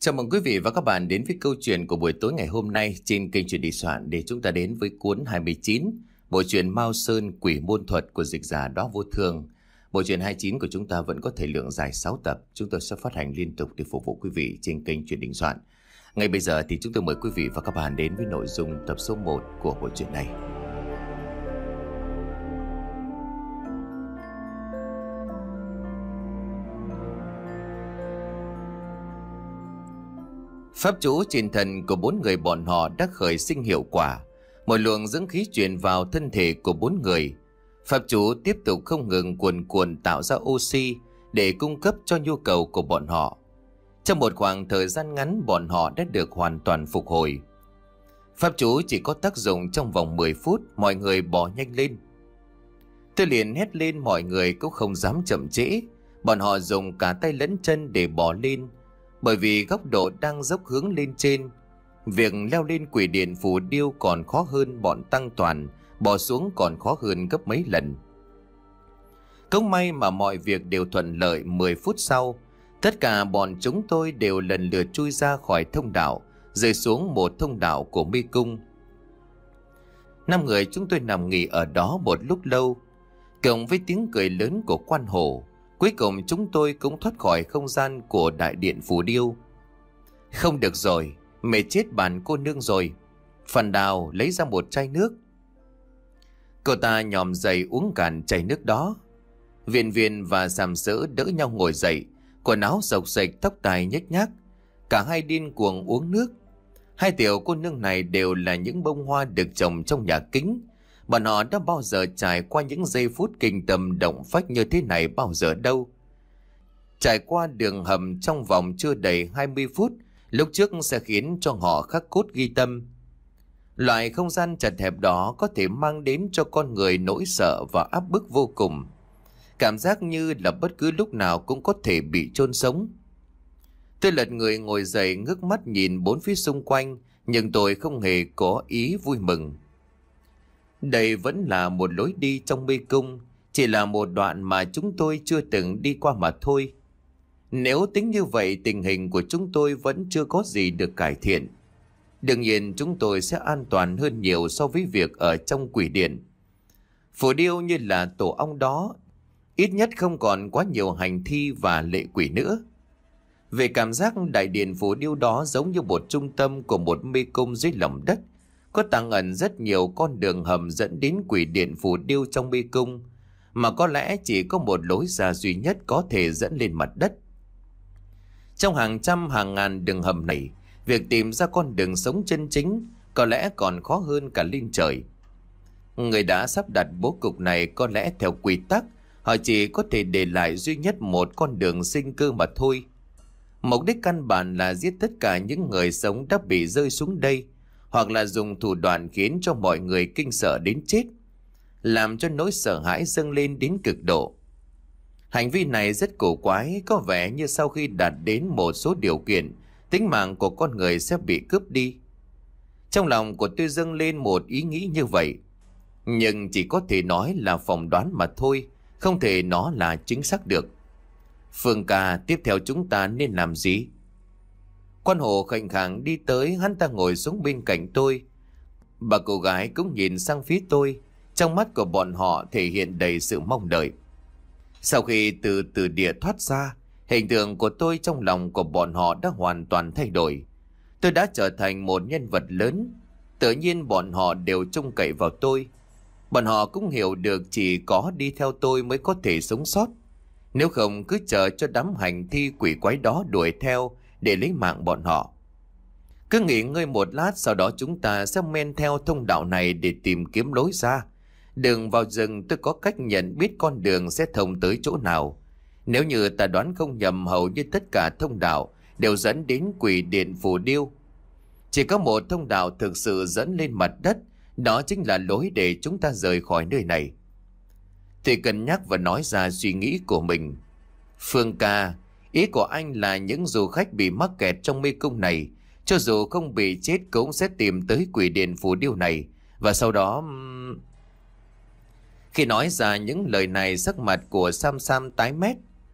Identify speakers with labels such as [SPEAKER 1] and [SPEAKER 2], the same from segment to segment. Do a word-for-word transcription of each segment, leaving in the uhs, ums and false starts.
[SPEAKER 1] Chào mừng quý vị và các bạn đến với câu chuyện của buổi tối ngày hôm nay trên kênh Chuyện Đi Soạn, để chúng ta đến với cuốn hai mươi chín, bộ truyện Mao Sơn Quỷ Môn Thuật của dịch giả Đó Vô Thường. Bộ truyện hai mươi chín của chúng ta vẫn có thời lượng dài sáu tập, chúng tôi sẽ phát hành liên tục để phục vụ quý vị trên kênh Chuyện Đi Soạn. Ngay bây giờ thì chúng tôi mời quý vị và các bạn đến với nội dung tập số một của bộ truyện này. Pháp chú trên thân của bốn người bọn họ đã khởi sinh hiệu quả. Một luồng dưỡng khí truyền vào thân thể của bốn người. Pháp chú tiếp tục không ngừng cuồn cuộn tạo ra oxy để cung cấp cho nhu cầu của bọn họ. Trong một khoảng thời gian ngắn, bọn họ đã được hoàn toàn phục hồi. Pháp chú chỉ có tác dụng trong vòng mười phút, mọi người bò nhanh lên. Tôi liền hét lên, mọi người cũng không dám chậm trễ. Bọn họ dùng cả tay lẫn chân để bò lên. Bởi vì góc độ đang dốc hướng lên trên, việc leo lên quỷ điện phù điêu còn khó hơn bọn Tăng Toàn, bò xuống còn khó hơn gấp mấy lần. Cũng may mà mọi việc đều thuận lợi. Mười phút sau, tất cả bọn chúng tôi đều lần lượt chui ra khỏi thông đạo, rơi xuống một thông đạo của mê cung. Năm người chúng tôi nằm nghỉ ở đó một lúc lâu, cộng với tiếng cười lớn của quan hổ. Cuối cùng chúng tôi cũng thoát khỏi không gian của đại điện phù điêu. Không được rồi, mẹ chết bản cô nương rồi. Phần Đào lấy ra một chai nước. Cậu ta nhòm dậy uống cạn chai nước đó. Viện Viện và Sàm Sỡ đỡ nhau ngồi dậy, quần áo xộc xệch, tóc tai nhếch nhác. Cả hai điên cuồng uống nước. Hai tiểu cô nương này đều là những bông hoa được trồng trong nhà kính. Bọn họ đã bao giờ trải qua những giây phút kinh tâm động phách như thế này bao giờ đâu. Trải qua đường hầm trong vòng chưa đầy hai mươi phút lúc trước sẽ khiến cho họ khắc cốt ghi tâm. Loại không gian chật hẹp đó có thể mang đến cho con người nỗi sợ và áp bức vô cùng. Cảm giác như là bất cứ lúc nào cũng có thể bị chôn sống. Tôi lật người ngồi dậy, ngước mắt nhìn bốn phía xung quanh, nhưng tôi không hề có ý vui mừng. Đây vẫn là một lối đi trong mê cung, chỉ là một đoạn mà chúng tôi chưa từng đi qua mà thôi. Nếu tính như vậy, tình hình của chúng tôi vẫn chưa có gì được cải thiện. Đương nhiên chúng tôi sẽ an toàn hơn nhiều so với việc ở trong quỷ điện. Phù điêu như là tổ ong đó, ít nhất không còn quá nhiều hành thi và lệ quỷ nữa. Về cảm giác, đại điện phù điêu đó giống như một trung tâm của một mê cung dưới lòng đất. Có tàng ẩn rất nhiều con đường hầm dẫn đến quỷ điện phù điêu trong mê cung, mà có lẽ chỉ có một lối ra duy nhất có thể dẫn lên mặt đất. Trong hàng trăm hàng ngàn đường hầm này, việc tìm ra con đường sống chân chính có lẽ còn khó hơn cả lên trời. Người đã sắp đặt bố cục này có lẽ theo quy tắc, họ chỉ có thể để lại duy nhất một con đường sinh cơ mà thôi. Mục đích căn bản là giết tất cả những người sống đã bị rơi xuống đây, hoặc là dùng thủ đoạn khiến cho mọi người kinh sợ đến chết, làm cho nỗi sợ hãi dâng lên đến cực độ. Hành vi này rất cổ quái, có vẻ như sau khi đạt đến một số điều kiện, tính mạng của con người sẽ bị cướp đi. Trong lòng của tôi dâng lên một ý nghĩ như vậy, nhưng chỉ có thể nói là phỏng đoán mà thôi, không thể nó là chính xác được. Phương ca, tiếp theo chúng ta nên làm gì? Quan Hồ khệnh khàng đi tới, hắn ta ngồi xuống bên cạnh tôi. Bà cô gái cũng nhìn sang phía tôi, trong mắt của bọn họ thể hiện đầy sự mong đợi. Sau khi từ từ địa thoát ra, hình tượng của tôi trong lòng của bọn họ đã hoàn toàn thay đổi. Tôi đã trở thành một nhân vật lớn, tự nhiên bọn họ đều trông cậy vào tôi. Bọn họ cũng hiểu được chỉ có đi theo tôi mới có thể sống sót. Nếu không cứ chờ cho đám hành thi quỷ quái đó đuổi theo để lấy mạng bọn họ. Cứ nghỉ ngơi một lát, sau đó chúng ta sẽ men theo thông đạo này để tìm kiếm lối ra. Đường vào rừng, tôi có cách nhận biết con đường sẽ thông tới chỗ nào. Nếu như ta đoán không nhầm, hầu như tất cả thông đạo đều dẫn đến quỷ điện phù điêu. Chỉ có một thông đạo thực sự dẫn lên mặt đất, đó chính là lối để chúng ta rời khỏi nơi này. Thì cân nhắc và nói ra suy nghĩ của mình. Phương ca, ý của anh là những du khách bị mắc kẹt trong mê cung này, cho dù không bị chết cũng sẽ tìm tới quỷ điện phù điêu này, và sau đó... Khi nói ra những lời này, sắc mặt của Sam Sam tái mét.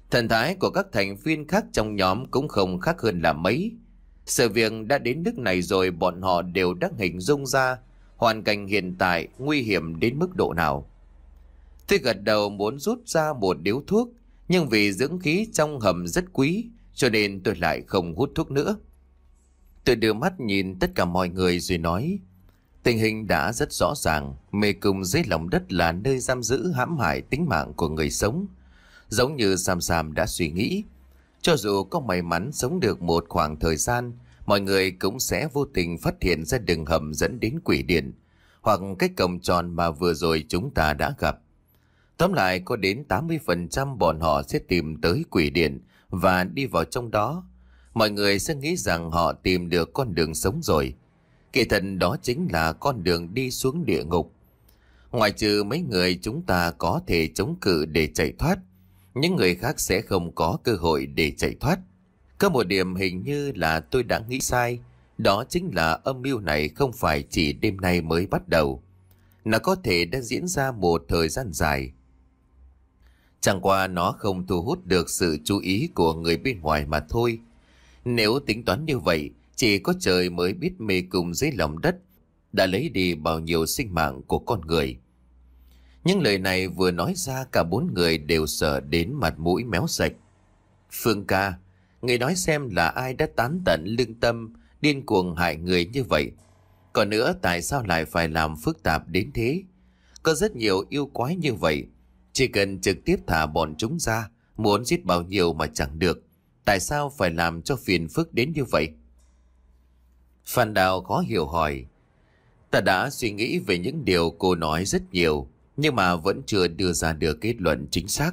[SPEAKER 1] Thần thái của các thành viên khác trong nhóm cũng không khác hơn là mấy. Sự việc đã đến nước này rồi, bọn họ đều đã hình dung ra hoàn cảnh hiện tại nguy hiểm đến mức độ nào. Tôi gật đầu muốn rút ra một điếu thuốc, nhưng vì dưỡng khí trong hầm rất quý, cho nên tôi lại không hút thuốc nữa. Tôi đưa mắt nhìn tất cả mọi người rồi nói, tình hình đã rất rõ ràng, mê cung dưới lòng đất là nơi giam giữ hãm hại tính mạng của người sống. Giống như Sam Sam đã suy nghĩ, cho dù có may mắn sống được một khoảng thời gian, mọi người cũng sẽ vô tình phát hiện ra đường hầm dẫn đến quỷ điện, hoặc cái cổng tròn mà vừa rồi chúng ta đã gặp. Tóm lại, có đến tám mươi phần trăm bọn họ sẽ tìm tới quỷ điện và đi vào trong đó. Mọi người sẽ nghĩ rằng họ tìm được con đường sống rồi. Kỳ thật đó chính là con đường đi xuống địa ngục. Ngoại trừ mấy người chúng ta có thể chống cự để chạy thoát, những người khác sẽ không có cơ hội để chạy thoát. Có một điểm hình như là tôi đã nghĩ sai, đó chính là âm mưu này không phải chỉ đêm nay mới bắt đầu. Nó có thể đã diễn ra một thời gian dài. Chẳng qua nó không thu hút được sự chú ý của người bên ngoài mà thôi. Nếu tính toán như vậy, chỉ có trời mới biết mê cung dưới lòng đất đã lấy đi bao nhiêu sinh mạng của con người. Những lời này vừa nói ra, cả bốn người đều sợ đến mặt mũi méo sạch. Phương ca, người nói xem là ai đã tán tận lương tâm, điên cuồng hại người như vậy. Còn nữa, tại sao lại phải làm phức tạp đến thế? Có rất nhiều yêu quái như vậy, chỉ cần trực tiếp thả bọn chúng ra, muốn giết bao nhiêu mà chẳng được. Tại sao phải làm cho phiền phức đến như vậy? Phan Đào khó hiểu hỏi. Ta đã suy nghĩ về những điều cô nói rất nhiều, nhưng mà vẫn chưa đưa ra được kết luận chính xác.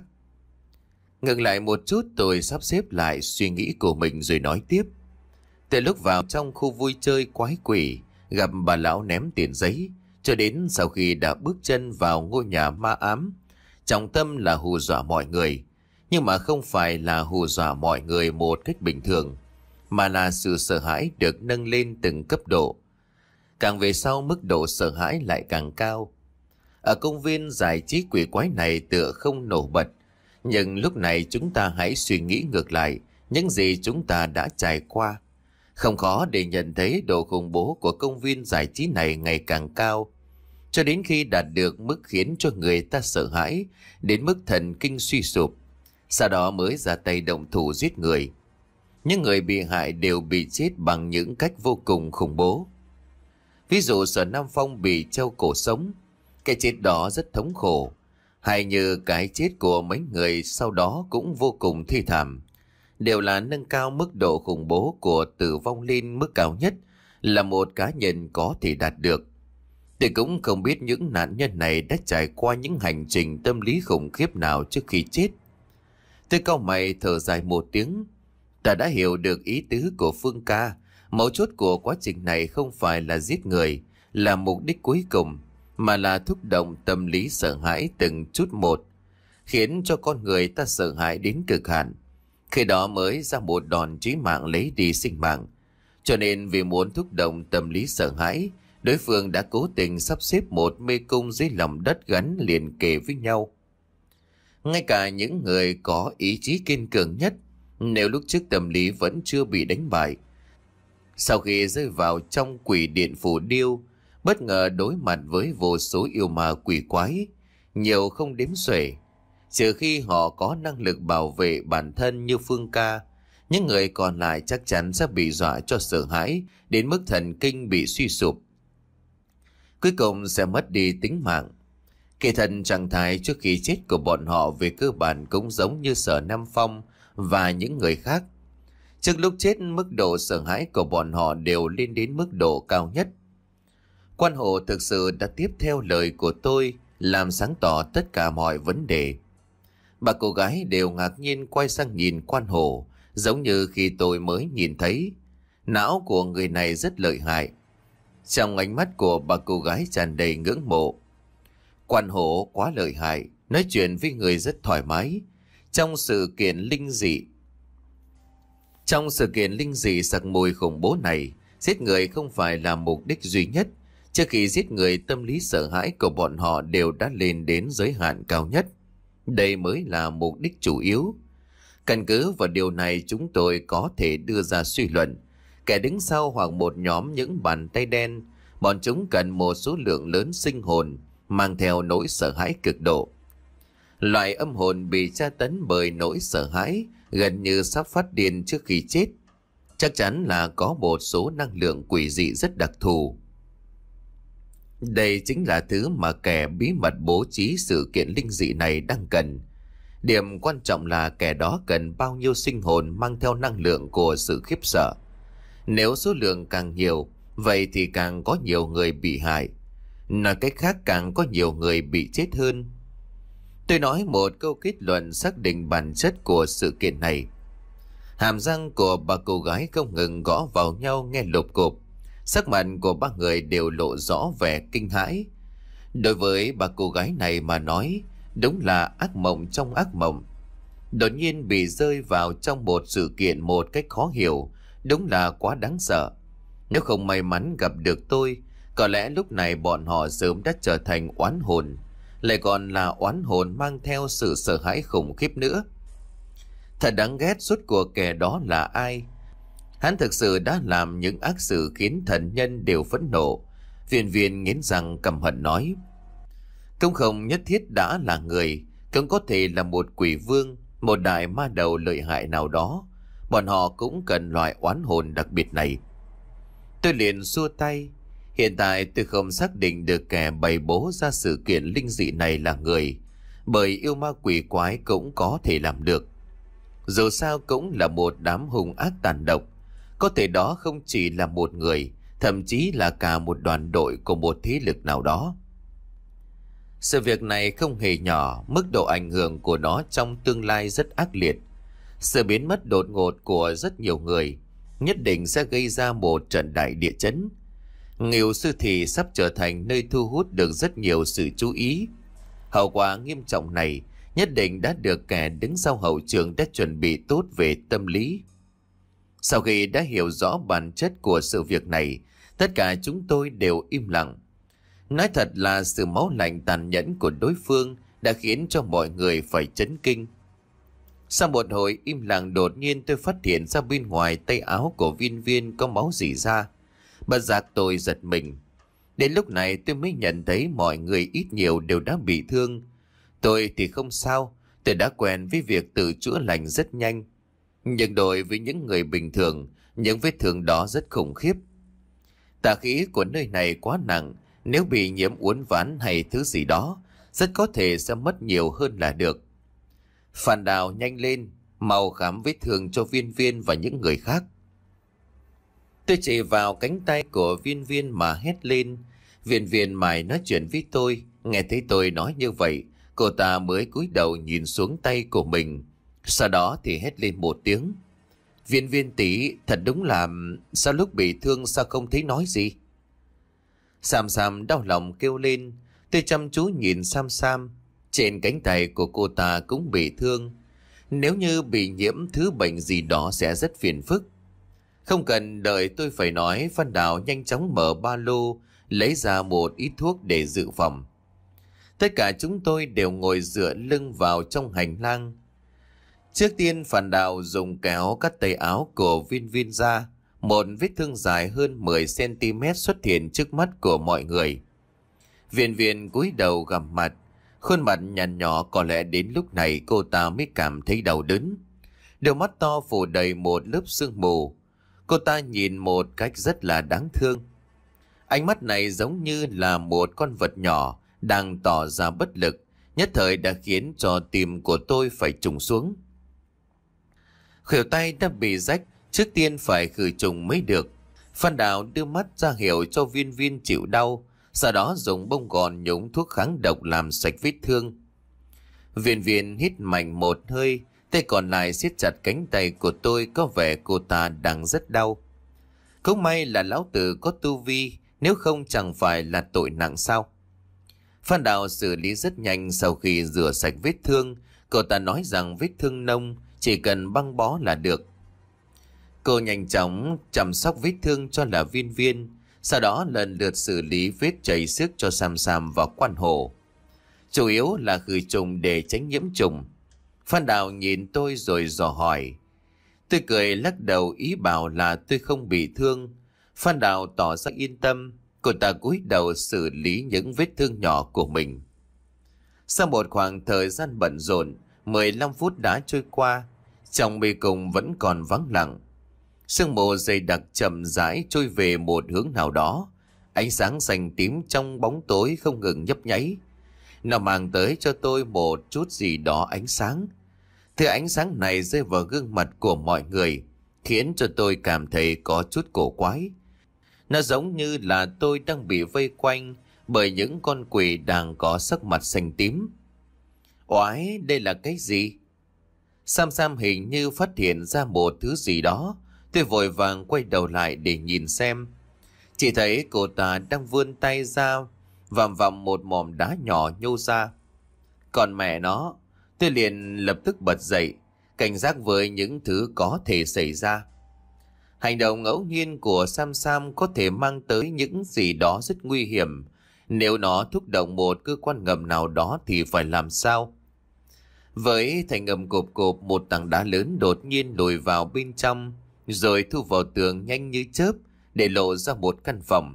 [SPEAKER 1] Ngừng lại một chút, tôi sắp xếp lại suy nghĩ của mình rồi nói tiếp. Từ lúc vào trong khu vui chơi quái quỷ, gặp bà lão ném tiền giấy, cho đến sau khi đã bước chân vào ngôi nhà ma ám, trọng tâm là hù dọa mọi người. Nhưng mà không phải là hù dọa mọi người một cách bình thường, mà là sự sợ hãi được nâng lên từng cấp độ. Càng về sau, mức độ sợ hãi lại càng cao. Ở công viên giải trí quỷ quái này tựa không nổi bật, nhưng lúc này chúng ta hãy suy nghĩ ngược lại những gì chúng ta đã trải qua. Không khó để nhận thấy độ khủng bố của công viên giải trí này ngày càng cao, cho đến khi đạt được mức khiến cho người ta sợ hãi, đến mức thần kinh suy sụp, sau đó mới ra tay động thủ giết người. Những người bị hại đều bị chết bằng những cách vô cùng khủng bố. Ví dụ Sở Nam Phong bị treo cổ sống, cái chết đó rất thống khổ, hay như cái chết của mấy người sau đó cũng vô cùng thê thảm, đều là nâng cao mức độ khủng bố của tử vong lên mức cao nhất là một cá nhân có thể đạt được. Tôi cũng không biết những nạn nhân này đã trải qua những hành trình tâm lý khủng khiếp nào trước khi chết. Tôi cau mày thở dài một tiếng. Ta đã hiểu được ý tứ của Phương ca. Mấu chốt của quá trình này không phải là giết người, là mục đích cuối cùng, mà là thúc động tâm lý sợ hãi từng chút một, khiến cho con người ta sợ hãi đến cực hạn. Khi đó mới ra một đòn chí mạng lấy đi sinh mạng. Cho nên vì muốn thúc động tâm lý sợ hãi, đối phương đã cố tình sắp xếp một mê cung dưới lòng đất gắn liền kề với nhau. Ngay cả những người có ý chí kiên cường nhất, nếu lúc trước tâm lý vẫn chưa bị đánh bại, sau khi rơi vào trong quỷ điện Phù Điêu, bất ngờ đối mặt với vô số yêu ma quỷ quái, nhiều không đếm xuể. Trừ khi họ có năng lực bảo vệ bản thân như Phương ca, những người còn lại chắc chắn sẽ bị dọa cho sợ hãi đến mức thần kinh bị suy sụp, cuối cùng sẽ mất đi tính mạng. Kỳ thật trạng thái trước khi chết của bọn họ về cơ bản cũng giống như Sở Nam Phong và những người khác. Trước lúc chết, mức độ sợ hãi của bọn họ đều lên đến mức độ cao nhất. Quan Hổ thực sự đã tiếp theo lời của tôi, làm sáng tỏ tất cả mọi vấn đề. Bà cô gái đều ngạc nhiên quay sang nhìn Quan Hổ, giống như khi tôi mới nhìn thấy. Não của người này rất lợi hại. Trong ánh mắt của bà cô gái tràn đầy ngưỡng mộ. Quan Hổ quá lợi hại, nói chuyện với người rất thoải mái. Trong sự kiện linh dị Trong sự kiện linh dị sặc mùi khủng bố này, giết người không phải là mục đích duy nhất. Trước khi giết người, tâm lý sợ hãi của bọn họ đều đã lên đến giới hạn cao nhất. Đây mới là mục đích chủ yếu. Căn cứ vào điều này chúng tôi có thể đưa ra suy luận, kẻ đứng sau hoặc một nhóm những bàn tay đen, bọn chúng cần một số lượng lớn sinh hồn mang theo nỗi sợ hãi cực độ. Loại âm hồn bị tra tấn bởi nỗi sợ hãi gần như sắp phát điên trước khi chết, chắc chắn là có một số năng lượng quỷ dị rất đặc thù. Đây chính là thứ mà kẻ bí mật bố trí sự kiện linh dị này đang cần. Điểm quan trọng là kẻ đó cần bao nhiêu sinh hồn mang theo năng lượng của sự khiếp sợ. Nếu số lượng càng nhiều, vậy thì càng có nhiều người bị hại. Nói cách khác, càng có nhiều người bị chết hơn. Tôi nói một câu kết luận xác định bản chất của sự kiện này. Hàm răng của ba cô gái không ngừng gõ vào nhau nghe lục cục. Sắc mặt của ba người đều lộ rõ vẻ kinh hãi. Đối với ba cô gái này mà nói, đúng là ác mộng trong ác mộng. Đột nhiên bị rơi vào trong một sự kiện một cách khó hiểu, đúng là quá đáng sợ. Nếu không may mắn gặp được tôi, có lẽ lúc này bọn họ sớm đã trở thành oán hồn, lại còn là oán hồn mang theo sự sợ hãi khủng khiếp nữa. Thật đáng ghét, rốt cuộc kẻ đó là ai? Hắn thực sự đã làm những ác sự khiến thần nhân đều phẫn nộ. Viên Viên nghiến răng căm hận nói, cũng không nhất thiết đã là người, cũng có thể là một quỷ vương, một đại ma đầu lợi hại nào đó. Bọn họ cũng cần loại oán hồn đặc biệt này. Tôi liền xua tay. Hiện tại tôi không xác định được kẻ bày bố ra sự kiện linh dị này là người, bởi yêu ma quỷ quái cũng có thể làm được. Dù sao cũng là một đám hung ác tàn độc. Có thể đó không chỉ là một người, thậm chí là cả một đoàn đội của một thế lực nào đó. Sự việc này không hề nhỏ, mức độ ảnh hưởng của nó trong tương lai rất ác liệt. Sự biến mất đột ngột của rất nhiều người nhất định sẽ gây ra một trận đại địa chấn. Ngưu Sư Thị sắp trở thành nơi thu hút được rất nhiều sự chú ý. Hậu quả nghiêm trọng này nhất định đã được kẻ đứng sau hậu trường đã chuẩn bị tốt về tâm lý. Sau khi đã hiểu rõ bản chất của sự việc này, tất cả chúng tôi đều im lặng. Nói thật là sự máu lạnh tàn nhẫn của đối phương đã khiến cho mọi người phải chấn kinh. Sau một hồi im lặng, đột nhiên tôi phát hiện ra bên ngoài tay áo của Viên Viên có máu rỉ ra. Bất giác tôi giật mình. Đến lúc này tôi mới nhận thấy mọi người ít nhiều đều đã bị thương. Tôi thì không sao, tôi đã quen với việc tự chữa lành rất nhanh. Nhưng đối với những người bình thường, những vết thương đó rất khủng khiếp. Tà khí của nơi này quá nặng, nếu bị nhiễm uốn ván hay thứ gì đó, rất có thể sẽ mất nhiều hơn là được. Phan Đào, nhanh lên, mau khám vết thương cho Viên Viên và những người khác. Tôi chỉ vào cánh tay của Viên Viên mà hét lên. Viên Viên mải nói chuyện với tôi. Nghe thấy tôi nói như vậy, cô ta mới cúi đầu nhìn xuống tay của mình. Sau đó thì hét lên một tiếng. Viên Viên tỷ, thật đúng là sao lúc bị thương sao không thấy nói gì? Sam Sam đau lòng kêu lên. Tôi chăm chú nhìn Sam Sam. Trên cánh tay của cô ta cũng bị thương. Nếu như bị nhiễm thứ bệnh gì đó sẽ rất phiền phức. Không cần đợi tôi phải nói, Phan Đào nhanh chóng mở ba lô, lấy ra một ít thuốc để dự phòng. Tất cả chúng tôi đều ngồi dựa lưng vào trong hành lang. Trước tiên Phan Đào dùng kéo cắt tay áo của Viên Viên ra. Một vết thương dài hơn mười xăng ti mét xuất hiện trước mắt của mọi người. Viên Viên cúi đầu gằm mặt, khuôn mặt nhăn nhỏ, có lẽ đến lúc này cô ta mới cảm thấy đau đớn. Đôi mắt to phủ đầy một lớp sương mù. Cô ta nhìn một cách rất là đáng thương. Ánh mắt này giống như là một con vật nhỏ đang tỏ ra bất lực, nhất thời đã khiến cho tim của tôi phải trùng xuống. Khuỷu tay đã bị rách, trước tiên phải khử trùng mới được. Phan Đào đưa mắt ra hiệu cho Viên Viên chịu đau, sau đó dùng bông gòn nhúng thuốc kháng độc làm sạch vết thương. Viên Viên hít mạnh một hơi, tay còn lại siết chặt cánh tay của tôi, có vẻ cô ta đang rất đau. Cũng may là lão tử có tu vi, nếu không chẳng phải là tội nặng sao. Phan Đào xử lý rất nhanh. Sau khi rửa sạch vết thương, cô ta nói rằng vết thương nông, chỉ cần băng bó là được. Cô nhanh chóng chăm sóc vết thương cho là Viên Viên, sau đó lần lượt xử lý vết chảy xước cho Sam Sam và Quan Hổ. Chủ yếu là khử trùng để tránh nhiễm trùng. Phan Đào nhìn tôi rồi dò hỏi. Tôi cười lắc đầu ý bảo là tôi không bị thương. Phan Đào tỏ ra yên tâm. Cô ta cúi đầu xử lý những vết thương nhỏ của mình. Sau một khoảng thời gian bận rộn, mười lăm phút đã trôi qua. Trong mê cung vẫn còn vắng lặng. Sương mù dày đặc chậm rãi trôi về một hướng nào đó. Ánh sáng xanh tím trong bóng tối không ngừng nhấp nháy. Nó mang tới cho tôi một chút gì đó ánh sáng. Thứ ánh sáng này rơi vào gương mặt của mọi người, khiến cho tôi cảm thấy có chút cổ quái. Nó giống như là tôi đang bị vây quanh bởi những con quỷ đang có sắc mặt xanh tím. Oái, đây là cái gì? Sam Sam hình như phát hiện ra một thứ gì đó. Tôi vội vàng quay đầu lại để nhìn xem. Chỉ thấy cô ta đang vươn tay ra, vằm vằm một mỏm đá nhỏ nhô ra. Còn mẹ nó, tôi liền lập tức bật dậy, cảnh giác với những thứ có thể xảy ra. Hành động ngẫu nhiên của Sam Sam có thể mang tới những gì đó rất nguy hiểm. Nếu nó thúc động một cơ quan ngầm nào đó thì phải làm sao? Với thành âm cộp cộp, một tảng đá lớn đột nhiên lùi vào bên trong, rồi thu vào tường nhanh như chớp để lộ ra một căn phòng.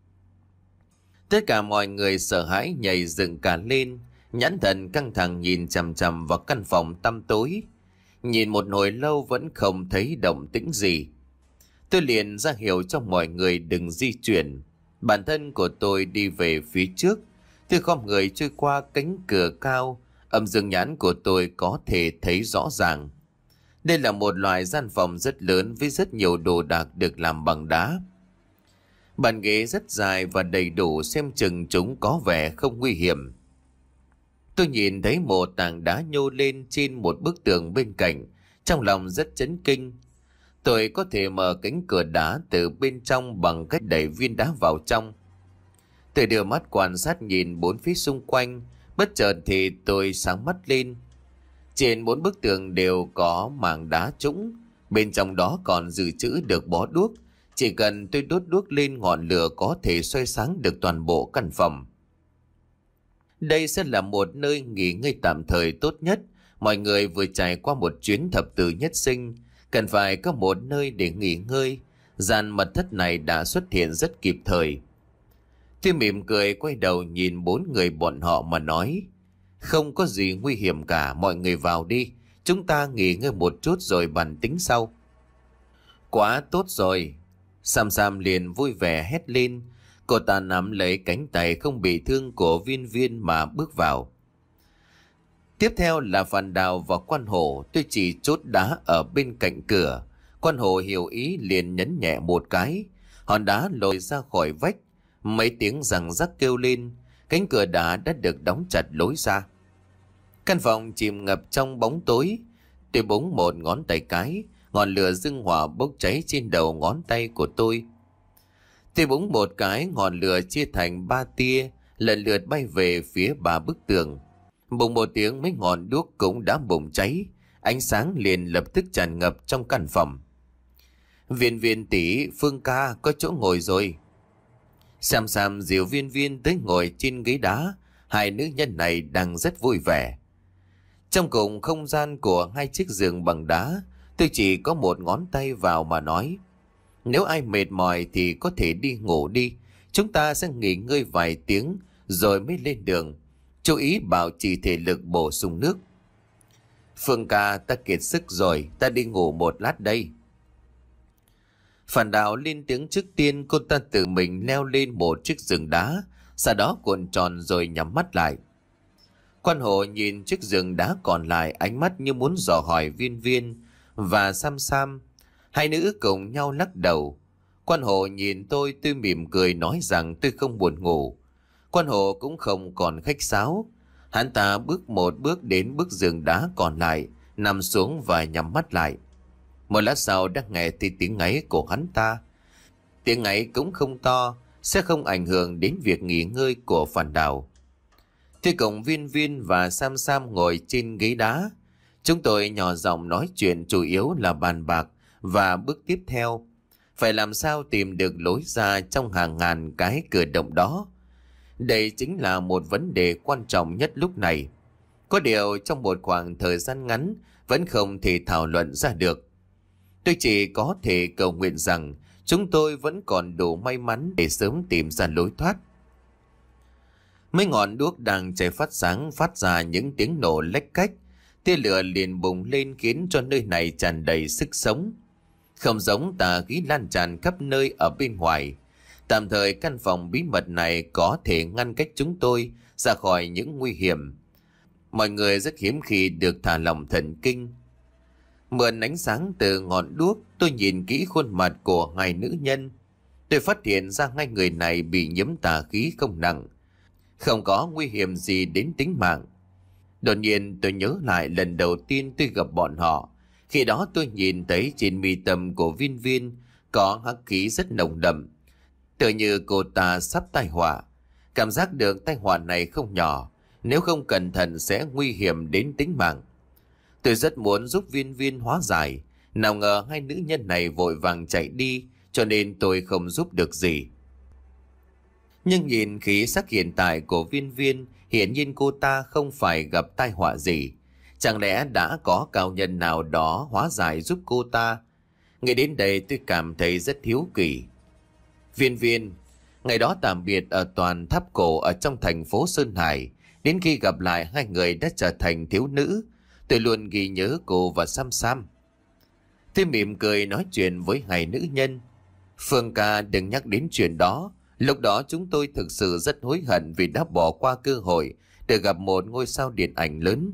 [SPEAKER 1] Tất cả mọi người sợ hãi nhảy dựng cả lên, nhãn thần căng thẳng nhìn chằm chằm vào căn phòng tăm tối. Nhìn một hồi lâu vẫn không thấy động tĩnh gì. Tôi liền ra hiệu cho mọi người đừng di chuyển. Bản thân của tôi đi về phía trước. Tôi khom người trôi qua cánh cửa cao. Âm dương nhãn của tôi có thể thấy rõ ràng. Đây là một loại gian phòng rất lớn với rất nhiều đồ đạc được làm bằng đá. Bàn ghế rất dài và đầy đủ, xem chừng chúng có vẻ không nguy hiểm. Tôi nhìn thấy một tảng đá nhô lên trên một bức tường bên cạnh, trong lòng rất chấn kinh. Tôi có thể mở cánh cửa đá từ bên trong bằng cách đẩy viên đá vào trong. Tôi đưa mắt quan sát nhìn bốn phía xung quanh, bất chợt thì tôi sáng mắt lên. Trên bốn bức tường đều có mảng đá trũng, bên trong đó còn dự trữ được bó đuốc. Chỉ cần tôi đốt đuốc lên, ngọn lửa có thể soi sáng được toàn bộ căn phòng. Đây sẽ là một nơi nghỉ ngơi tạm thời tốt nhất. Mọi người vừa trải qua một chuyến thập tử nhất sinh, cần phải có một nơi để nghỉ ngơi. Gian mật thất này đã xuất hiện rất kịp thời. Tôi mỉm cười quay đầu nhìn bốn người bọn họ mà nói: không có gì nguy hiểm cả, mọi người vào đi. Chúng ta nghỉ ngơi một chút rồi bàn tính sau. Quá tốt rồi. Sam Sam liền vui vẻ hét lên. Cô ta nắm lấy cánh tay không bị thương của Viên Viên mà bước vào. Tiếp theo là Phan Đào và Quan Hổ. Tôi chỉ chốt đá ở bên cạnh cửa. Quan Hổ hiểu ý liền nhấn nhẹ một cái. Hòn đá lồi ra khỏi vách. Mấy tiếng răng rắc kêu lên. Cánh cửa đá đã được đóng chặt lối ra. Căn phòng chìm ngập trong bóng tối. Tôi búng một ngón tay cái. Ngọn lửa dưng hỏa bốc cháy trên đầu ngón tay của tôi. Tôi búng một cái, ngọn lửa chia thành ba tia, lần lượt bay về phía ba bức tường. Bùng một tiếng, mấy ngọn đuốc cũng đã bùng cháy. Ánh sáng liền lập tức tràn ngập trong căn phòng. Viên Viên tỷ, Phương ca, có chỗ ngồi rồi. Sam Sam dìu Viên Viên tới ngồi trên ghế đá. Hai nữ nhân này đang rất vui vẻ. Trong cùng không gian của hai chiếc giường bằng đá, tôi chỉ có một ngón tay vào mà nói: nếu ai mệt mỏi thì có thể đi ngủ đi. Chúng ta sẽ nghỉ ngơi vài tiếng rồi mới lên đường. Chú ý bảo trì thể lực, bổ sung nước. Phương ca, ta kiệt sức rồi, ta đi ngủ một lát đây. Phan Đào lên tiếng trước tiên. Cô ta tự mình leo lên một chiếc giường đá, sau đó cuộn tròn rồi nhắm mắt lại. Quan Hổ nhìn chiếc giường đá còn lại, ánh mắt như muốn dò hỏi Viên Viên và Sam Sam. Hai nữ cùng nhau lắc đầu. Quan Hổ nhìn tôi, tôi mỉm cười nói rằng tôi không buồn ngủ. Quan Hổ cũng không còn khách sáo. Hắn ta bước một bước đến bức giường đá còn lại, nằm xuống và nhắm mắt lại. Một lát sau đã nghe thấy tiếng ngáy của hắn ta. Tiếng ngáy cũng không to, sẽ không ảnh hưởng đến việc nghỉ ngơi của Phan Đào. Tôi cùng Viên Viên và Sam Sam ngồi trên ghế đá. Chúng tôi nhỏ giọng nói chuyện, chủ yếu là bàn bạc và bước tiếp theo. Phải làm sao tìm được lối ra trong hàng ngàn cái cửa động đó. Đây chính là một vấn đề quan trọng nhất lúc này. Có điều trong một khoảng thời gian ngắn vẫn không thể thảo luận ra được. Tôi chỉ có thể cầu nguyện rằng chúng tôi vẫn còn đủ may mắn để sớm tìm ra lối thoát. Mấy ngọn đuốc đang cháy phát sáng phát ra những tiếng nổ lách cách. Tia lửa liền bùng lên khiến cho nơi này tràn đầy sức sống. Không giống tà khí lan tràn khắp nơi ở bên ngoài. Tạm thời căn phòng bí mật này có thể ngăn cách chúng tôi ra khỏi những nguy hiểm. Mọi người rất hiếm khi được thả lỏng thần kinh. Mượn ánh sáng từ ngọn đuốc, tôi nhìn kỹ khuôn mặt của hai nữ nhân. Tôi phát hiện ra hai người này bị nhiễm tà khí không nặng, không có nguy hiểm gì đến tính mạng. Đột nhiên tôi nhớ lại lần đầu tiên tôi gặp bọn họ. Khi đó tôi nhìn thấy trên mi tâm của Viên Viên có hắc khí rất nồng đậm, tựa như cô ta sắp tai họa. Cảm giác được tai họa này không nhỏ, nếu không cẩn thận sẽ nguy hiểm đến tính mạng. Tôi rất muốn giúp Viên Viên hóa giải, nào ngờ hai nữ nhân này vội vàng chạy đi, cho nên tôi không giúp được gì. Nhưng nhìn khí sắc hiện tại của Viên Viên, hiển nhiên cô ta không phải gặp tai họa gì. Chẳng lẽ đã có cao nhân nào đó hóa giải giúp cô ta? Nghĩ đến đây tôi cảm thấy rất hiếu kỳ. Viên Viên, ngày đó tạm biệt ở toàn tháp cổ ở trong thành phố Sơn Hải, đến khi gặp lại hai người đã trở thành thiếu nữ, tôi luôn ghi nhớ cô và Sam Sam. Tôi mỉm cười nói chuyện với hai nữ nhân. Phương ca, đừng nhắc đến chuyện đó. Lúc đó chúng tôi thực sự rất hối hận vì đã bỏ qua cơ hội để gặp một ngôi sao điện ảnh lớn.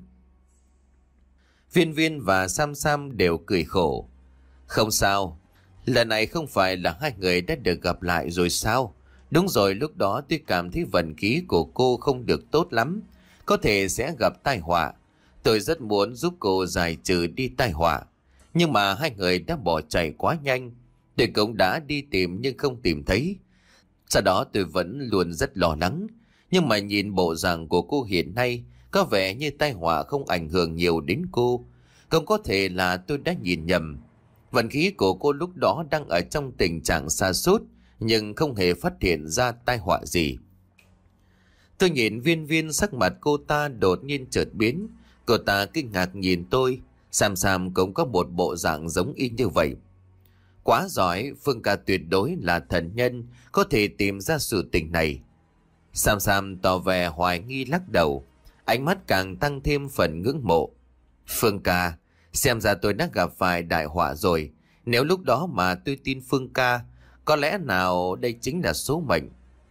[SPEAKER 1] Viên Viên và Sam Sam đều cười khổ. Không sao, lần này không phải là hai người đã được gặp lại rồi sao? Đúng rồi, lúc đó tôi cảm thấy vận khí của cô không được tốt lắm, có thể sẽ gặp tai họa. Tôi rất muốn giúp cô giải trừ đi tai họa, nhưng mà hai người đã bỏ chạy quá nhanh. Tôi cũng đã đi tìm nhưng không tìm thấy. Sau đó tôi vẫn luôn rất lo lắng, nhưng mà nhìn bộ dạng của cô hiện nay, có vẻ như tai họa không ảnh hưởng nhiều đến cô. Không có thể là tôi đã nhìn nhầm. Vận khí của cô lúc đó đang ở trong tình trạng sa sút, nhưng không hề phát hiện ra tai họa gì. Tôi nhìn Viên Viên, sắc mặt cô ta đột nhiên chợt biến. Cô ta kinh ngạc nhìn tôi. Sam Sam cũng có một bộ dạng giống y như vậy. Quá giỏi, Phương ca tuyệt đối là thần nhân, có thể tìm ra sự tình này. Sam Sam tỏ vẻ hoài nghi lắc đầu, ánh mắt càng tăng thêm phần ngưỡng mộ. Phương ca, xem ra tôi đã gặp phải đại họa rồi. Nếu lúc đó mà tôi tin Phương ca, có lẽ nào đây chính là số mệnh.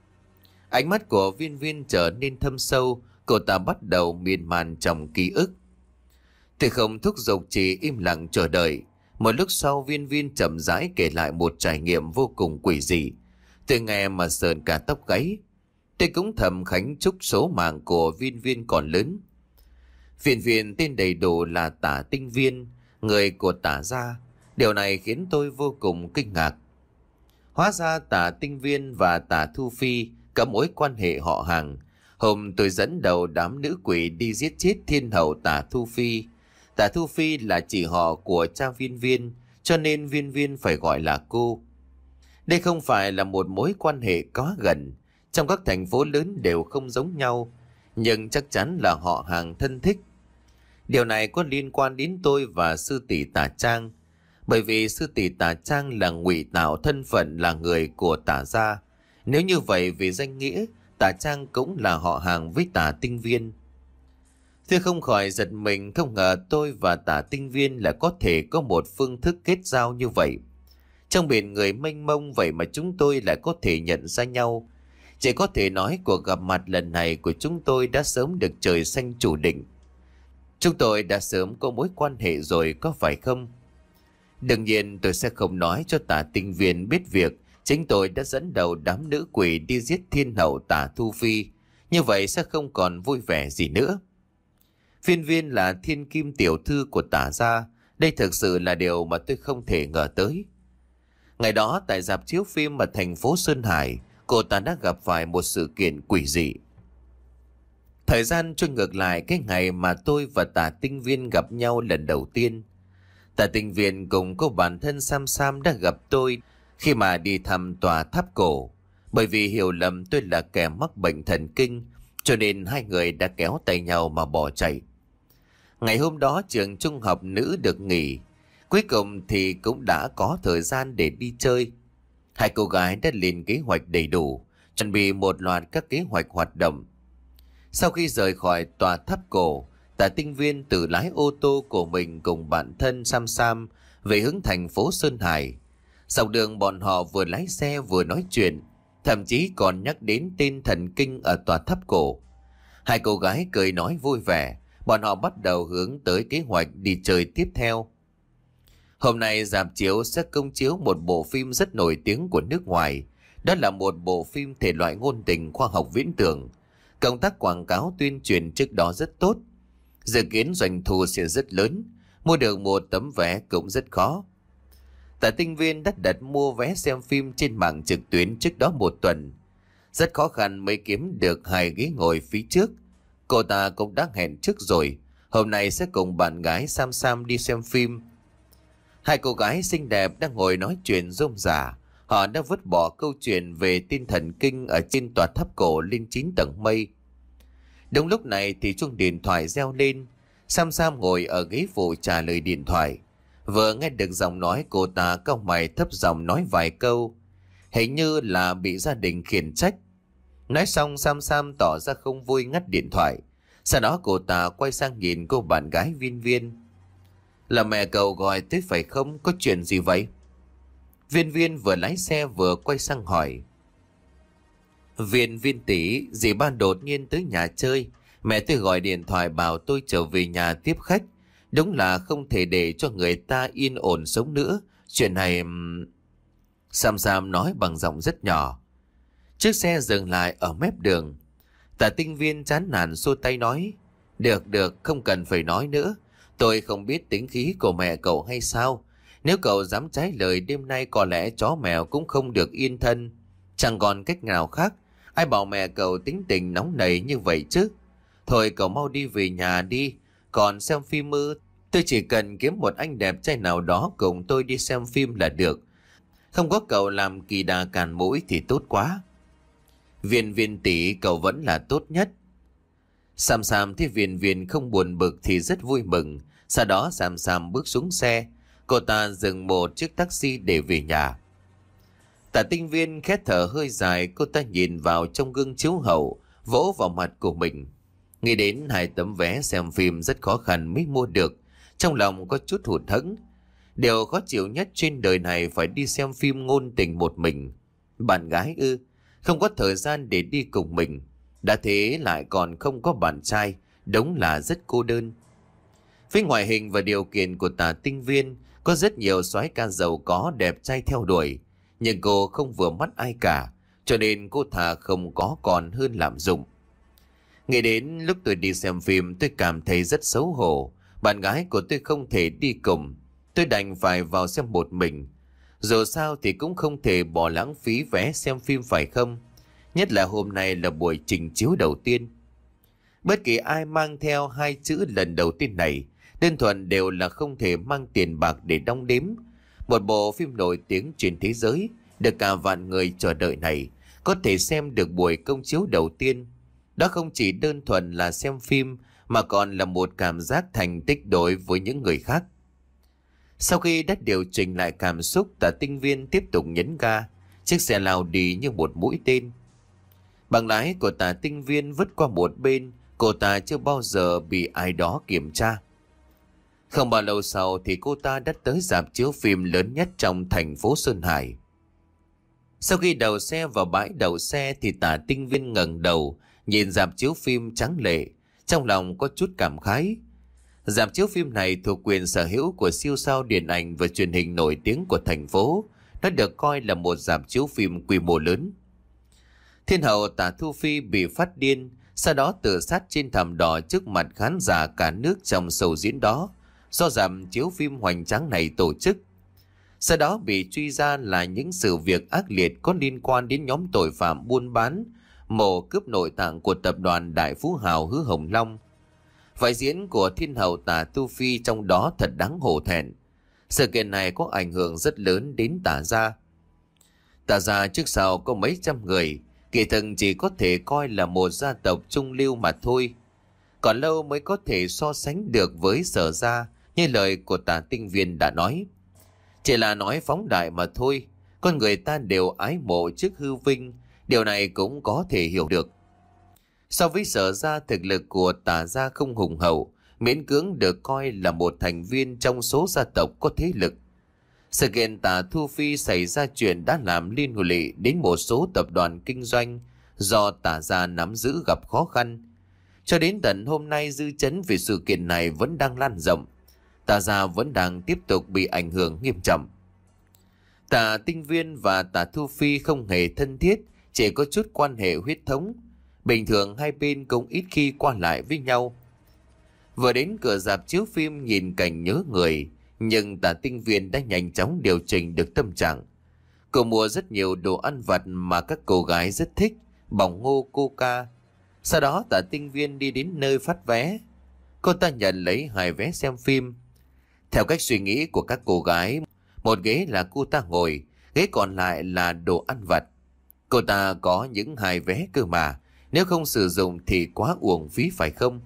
[SPEAKER 1] Ánh mắt của Viên Viên trở nên thâm sâu, cô ta bắt đầu miên man trong ký ức. Tôi không thúc giục, chỉ im lặng chờ đợi. Một lúc sau Viên Viên chậm rãi kể lại một trải nghiệm vô cùng quỷ dị. Tôi nghe mà sờn cả tóc gáy. Tôi cũng thầm khánh chúc số mạng của Viên Viên còn lớn. Viên Viên tên đầy đủ là Tả Tinh Viên, người của Tả gia. Điều này khiến tôi vô cùng kinh ngạc. Hóa ra Tả Tinh Viên và Tả Thu Phi có mối quan hệ họ hàng. Hôm tôi dẫn đầu đám nữ quỷ đi giết chết thiên hậu Tả Thu Phi. Tả Thu Phi là chị họ của cha Viên Viên, cho nên Viên Viên phải gọi là cô. Đây không phải là một mối quan hệ quá gần, trong các thành phố lớn đều không giống nhau, nhưng chắc chắn là họ hàng thân thích. Điều này có liên quan đến tôi và sư tỷ Tả Trang, bởi vì sư tỷ Tả Trang là ngụy tạo thân phận là người của Tả gia. Nếu như vậy, về danh nghĩa, Tả Trang cũng là họ hàng với Tả Tinh Viên. Tôi không khỏi giật mình, không ngờ tôi và Tả Tinh Viên là có thể có một phương thức kết giao như vậy. Trong biển người mênh mông vậy mà chúng tôi lại có thể nhận ra nhau. Chỉ có thể nói cuộc gặp mặt lần này của chúng tôi đã sớm được trời xanh chủ định. Chúng tôi đã sớm có mối quan hệ rồi, có phải không? Đương nhiên tôi sẽ không nói cho Tả Tinh Viên biết việc chính tôi đã dẫn đầu đám nữ quỷ đi giết thiên hậu Tả Thu Phi. Như vậy sẽ không còn vui vẻ gì nữa. Viên Viên là thiên kim tiểu thư của Tả gia. Đây thực sự là điều mà tôi không thể ngờ tới. Ngày đó tại rạp chiếu phim ở thành phố Sơn Hải, cô ta đã gặp phải một sự kiện quỷ dị. Thời gian trôi ngược lại cái ngày mà tôi và Tả Tinh Viên gặp nhau lần đầu tiên. Tả Tinh Viên cùng cô bản thân Sam Sam đã gặp tôi khi mà đi thăm tòa tháp cổ. Bởi vì hiểu lầm tôi là kẻ mắc bệnh thần kinh, cho nên hai người đã kéo tay nhau mà bỏ chạy. Ngày hôm đó trường trung học nữ được nghỉ. Cuối cùng thì cũng đã có thời gian để đi chơi. Hai cô gái đã lên kế hoạch đầy đủ, chuẩn bị một loạt các kế hoạch hoạt động. Sau khi rời khỏi tòa tháp cổ, Tạ Tinh Viên tự lái ô tô của mình cùng bạn thân Sam Sam về hướng thành phố Sơn Hải. Dọc đường bọn họ vừa lái xe vừa nói chuyện, thậm chí còn nhắc đến tên thần kinh ở tòa tháp cổ. Hai cô gái cười nói vui vẻ, bọn họ bắt đầu hướng tới kế hoạch đi chơi tiếp theo. Hôm nay rạp chiếu sẽ công chiếu một bộ phim rất nổi tiếng của nước ngoài. Đó là một bộ phim thể loại ngôn tình khoa học viễn tưởng. Công tác quảng cáo tuyên truyền trước đó rất tốt. Dự kiến doanh thu sẽ rất lớn, mua được một tấm vé cũng rất khó. Tạ Tinh Viên đã đặt mua vé xem phim trên mạng trực tuyến trước đó một tuần. Rất khó khăn mới kiếm được hai ghế ngồi phía trước. Cô ta cũng đã hẹn trước rồi, hôm nay sẽ cùng bạn gái Sam Sam đi xem phim. Hai cô gái xinh đẹp đang ngồi nói chuyện rôm rả. Họ đã vứt bỏ câu chuyện về tin thần kinh ở trên tòa tháp cổ lên chín tầng mây. Đúng lúc này thì chuông điện thoại reo lên. Sam Sam ngồi ở ghế phụ trả lời điện thoại. Vừa nghe được giọng nói, cô ta cau mày thấp giọng nói vài câu, hình như là bị gia đình khiển trách. Nói xong Sam Sam tỏ ra không vui ngắt điện thoại. Sau đó cô ta quay sang nhìn cô bạn gái Viên Viên. Là mẹ cậu gọi tới phải không? Có chuyện gì vậy? Viên Viên vừa lái xe vừa quay sang hỏi. Viên Viên tỷ, dì ba đột nhiên tới nhà chơi. Mẹ tôi gọi điện thoại bảo tôi trở về nhà tiếp khách. Đúng là không thể để cho người ta yên ổn sống nữa. Chuyện này... Sam Sam nói bằng giọng rất nhỏ. Chiếc xe dừng lại ở mép đường. Tạ Tinh Viên chán nản xua tay nói. Được được, không cần phải nói nữa. Tôi không biết tính khí của mẹ cậu hay sao. Nếu cậu dám trái lời, đêm nay có lẽ chó mèo cũng không được yên thân. Chẳng còn cách nào khác. Ai bảo mẹ cậu tính tình nóng nảy như vậy chứ. Thôi cậu mau đi về nhà đi. Còn xem phim ư? Tôi chỉ cần kiếm một anh đẹp trai nào đó cùng tôi đi xem phim là được. Không có cậu làm kỳ đà càn mũi thì tốt quá. Viên Viên tỷ, cậu vẫn là tốt nhất. Sam Sam thấy Viên Viên không buồn bực thì rất vui mừng. Sau đó Sam Sam bước xuống xe. Cô ta dừng một chiếc taxi để về nhà. Tạ Tinh Viên khét thở hơi dài. Cô ta nhìn vào trong gương chiếu hậu, vỗ vào mặt của mình. Nghĩ đến hai tấm vé xem phim rất khó khăn mới mua được, trong lòng có chút hụt hẫng. Điều khó chịu nhất trên đời này phải đi xem phim ngôn tình một mình. Bạn gái ư? Không có thời gian để đi cùng mình. Đã thế lại còn không có bạn trai, đúng là rất cô đơn. Với ngoại hình và điều kiện của Tạ Tinh Viên, có rất nhiều soái ca giàu có đẹp trai theo đuổi, nhưng cô không vừa mắt ai cả, cho nên cô thà không có còn hơn lạm dụng. Nghĩ đến lúc tôi đi xem phim, tôi cảm thấy rất xấu hổ. Bạn gái của tôi không thể đi cùng, tôi đành phải vào xem một mình. Dù sao thì cũng không thể bỏ lãng phí vé xem phim phải không? Nhất là hôm nay là buổi trình chiếu đầu tiên. Bất kỳ ai mang theo hai chữ lần đầu tiên này, đơn thuần đều là không thể mang tiền bạc để đong đếm. Một bộ phim nổi tiếng trên thế giới, được cả vạn người chờ đợi này, có thể xem được buổi công chiếu đầu tiên. Đó không chỉ đơn thuần là xem phim, mà còn là một cảm giác thành tích đối với những người khác. Sau khi đã điều chỉnh lại cảm xúc, Tạ Tinh Viên tiếp tục nhấn ga. Chiếc xe lao đi như một mũi tên. Bằng lái của Tạ Tinh Viên vứt qua một bên, cô ta chưa bao giờ bị ai đó kiểm tra. Không bao lâu sau thì cô ta đã tới rạp chiếu phim lớn nhất trong thành phố Sơn Hải. Sau khi đậu xe vào bãi đậu xe thì Tạ Tinh Viên ngẩng đầu nhìn rạp chiếu phim trắng lệ, trong lòng có chút cảm khái. Rạp chiếu phim này thuộc quyền sở hữu của siêu sao điện ảnh và truyền hình nổi tiếng của thành phố. Nó được coi là một rạp chiếu phim quy mô lớn. Thiên hậu Tạ Thu Phi bị phát điên, sau đó tự sát trên thảm đỏ trước mặt khán giả cả nước trong show diễn đó, do rạp chiếu phim hoành tráng này tổ chức. Sau đó bị truy ra là những sự việc ác liệt có liên quan đến nhóm tội phạm buôn bán, mổ cướp nội tạng của tập đoàn Đại Phú Hào Hứa Hồng Long. Vai diễn của thiên hậu Tạ Tu Phi trong đó thật đáng hổ thẹn. Sự kiện này có ảnh hưởng rất lớn đến Tạ gia. Tạ gia trước sau có mấy trăm người, kỳ thực chỉ có thể coi là một gia tộc trung lưu mà thôi. Còn lâu mới có thể so sánh được với Sở Gia, như lời của Tả Tinh Viên đã nói. Chỉ là nói phóng đại mà thôi, con người ta đều ái mộ trước hư vinh, điều này cũng có thể hiểu được. So với Sở Gia, thực lực của Tả Gia không hùng hậu, miễn cưỡng được coi là một thành viên trong số gia tộc có thế lực. Sự kiện Tả Thu Phi xảy ra chuyện đã làm liên lụy đến một số tập đoàn kinh doanh do Tả Gia nắm giữ gặp khó khăn. Cho đến tận hôm nay, dư chấn về sự kiện này vẫn đang lan rộng. Tả Gia vẫn đang tiếp tục bị ảnh hưởng nghiêm trọng. Tả Tinh Viên và Tả Thu Phi không hề thân thiết, chỉ có chút quan hệ huyết thống. Bình thường hai bên cũng ít khi qua lại với nhau. Vừa đến cửa rạp chiếu phim nhìn cảnh nhớ người, nhưng Tả Tinh Viên đã nhanh chóng điều chỉnh được tâm trạng. Cô mua rất nhiều đồ ăn vặt mà các cô gái rất thích, bỏng ngô, coca. Sau đó Tả Tinh Viên đi đến nơi phát vé. Cô ta nhận lấy hai vé xem phim. Theo cách suy nghĩ của các cô gái, một ghế là cô ta ngồi, ghế còn lại là đồ ăn vặt. Cô ta có những hai vé cơ mà, nếu không sử dụng thì quá uổng phí phải không?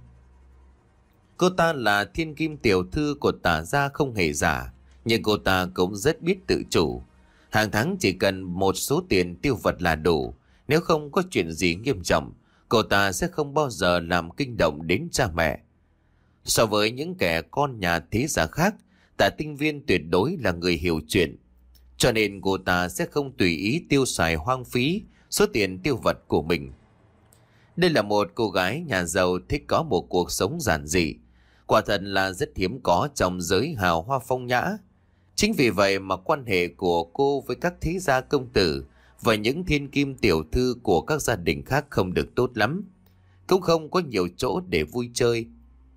[SPEAKER 1] Cô ta là thiên kim tiểu thư của Tả Gia không hề giả, nhưng cô ta cũng rất biết tự chủ. Hàng tháng chỉ cần một số tiền tiêu vặt là đủ, nếu không có chuyện gì nghiêm trọng, cô ta sẽ không bao giờ làm kinh động đến cha mẹ. So với những kẻ con nhà thế gia khác, Tả Tinh Viên tuyệt đối là người hiểu chuyện. Cho nên cô ta sẽ không tùy ý tiêu xài hoang phí số tiền tiêu vặt của mình. Đây là một cô gái nhà giàu thích có một cuộc sống giản dị. Quả thật là rất hiếm có trong giới hào hoa phong nhã. Chính vì vậy mà quan hệ của cô với các thế gia công tử và những thiên kim tiểu thư của các gia đình khác không được tốt lắm. Cũng không có nhiều chỗ để vui chơi.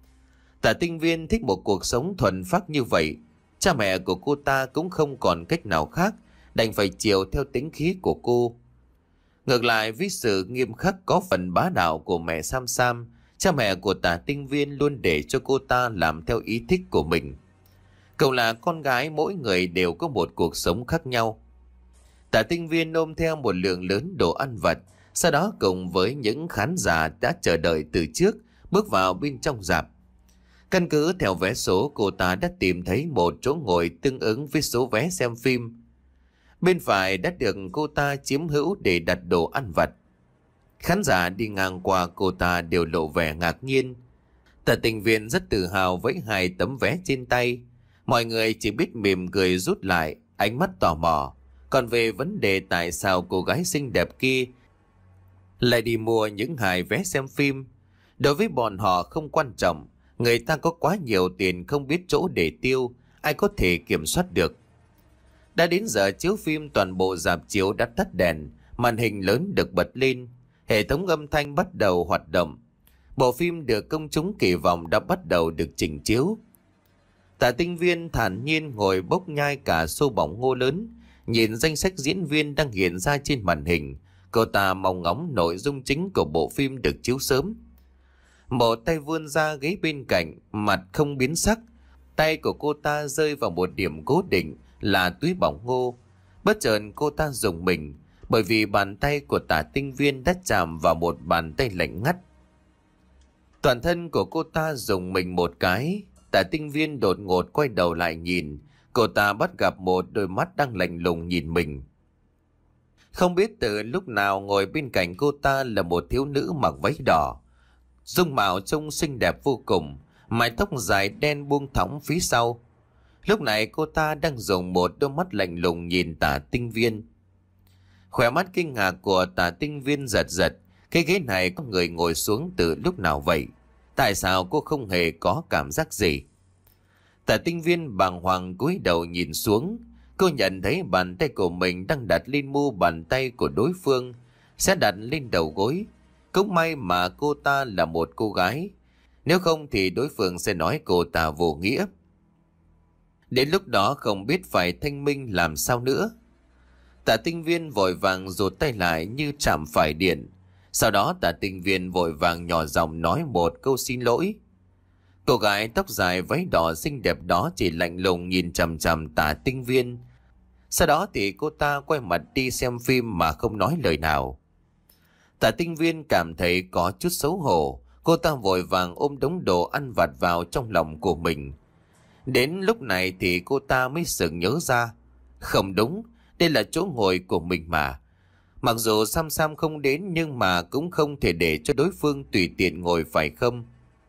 [SPEAKER 1] Tả Tinh Viên thích một cuộc sống thuần phác như vậy. Cha mẹ của cô ta cũng không còn cách nào khác, đành phải chiều theo tính khí của cô. Ngược lại với sự nghiêm khắc có phần bá đạo của mẹ Sam Sam, cha mẹ của Tả Tinh Viên luôn để cho cô ta làm theo ý thích của mình. Cậu là con gái, mỗi người đều có một cuộc sống khác nhau. Tả Tinh Viên ôm theo một lượng lớn đồ ăn vặt, sau đó cùng với những khán giả đã chờ đợi từ trước bước vào bên trong rạp. Căn cứ theo vé số, cô ta đã tìm thấy một chỗ ngồi tương ứng với số vé xem phim. Bên phải đã được cô ta chiếm hữu để đặt đồ ăn vặt. Khán giả đi ngang qua cô ta đều lộ vẻ ngạc nhiên. Tả Tinh Viên rất tự hào với hai tấm vé trên tay. Mọi người chỉ biết mỉm cười rút lại, ánh mắt tò mò. Còn về vấn đề tại sao cô gái xinh đẹp kia lại đi mua những hai vé xem phim, đối với bọn họ không quan trọng. Người ta có quá nhiều tiền không biết chỗ để tiêu, ai có thể kiểm soát được. Đã đến giờ chiếu phim, toàn bộ rạp chiếu đã tắt đèn, màn hình lớn được bật lên, hệ thống âm thanh bắt đầu hoạt động. Bộ phim được công chúng kỳ vọng đã bắt đầu được trình chiếu. Tả Tinh Viên thản nhiên ngồi bốc nhai cả xô bỏng ngô lớn, nhìn danh sách diễn viên đang hiện ra trên màn hình. Cô ta mong ngóng nội dung chính của bộ phim được chiếu sớm. Một tay vươn ra ghế bên cạnh, mặt không biến sắc. Tay của cô ta rơi vào một điểm cố định là túi bỏng ngô. Bất chợt cô ta rùng mình, bởi vì bàn tay của Tả Tinh Viên đã chạm vào một bàn tay lạnh ngắt. Toàn thân của cô ta rùng mình một cái. Tả Tinh Viên đột ngột quay đầu lại nhìn. Cô ta bắt gặp một đôi mắt đang lạnh lùng nhìn mình. Không biết từ lúc nào ngồi bên cạnh cô ta là một thiếu nữ mặc váy đỏ. Dung mạo trông xinh đẹp vô cùng, mái tóc dài đen buông thõng phía sau. Lúc này cô ta đang dùng một đôi mắt lạnh lùng nhìn Tả Tinh Viên. Khỏe mắt kinh ngạc của Tả Tinh Viên giật giật. Cái ghế này có người ngồi xuống từ lúc nào vậy? Tại sao cô không hề có cảm giác gì? Tả Tinh Viên bàng hoàng cúi đầu nhìn xuống. Cô nhận thấy bàn tay của mình đang đặt lên mu bàn tay của đối phương, sẽ đặt lên đầu gối. Cũng may mà cô ta là một cô gái, nếu không thì đối phương sẽ nói cô ta vô nghĩa. Đến lúc đó không biết phải thanh minh làm sao nữa. Tả Tinh Viên vội vàng rụt tay lại như chạm phải điện. Sau đó Tả Tinh Viên vội vàng nhỏ giọng nói một câu xin lỗi. Cô gái tóc dài váy đỏ xinh đẹp đó chỉ lạnh lùng nhìn chằm chằm Tả Tinh Viên. Sau đó thì cô ta quay mặt đi xem phim mà không nói lời nào. Tả Tinh Viên cảm thấy có chút xấu hổ. Cô ta vội vàng ôm đống đồ ăn vặt vào trong lòng của mình. Đến lúc này thì cô ta mới sực nhớ ra. Không đúng, đây là chỗ ngồi của mình mà. Mặc dù Sam Sam không đến nhưng mà cũng không thể để cho đối phương tùy tiện ngồi phải không?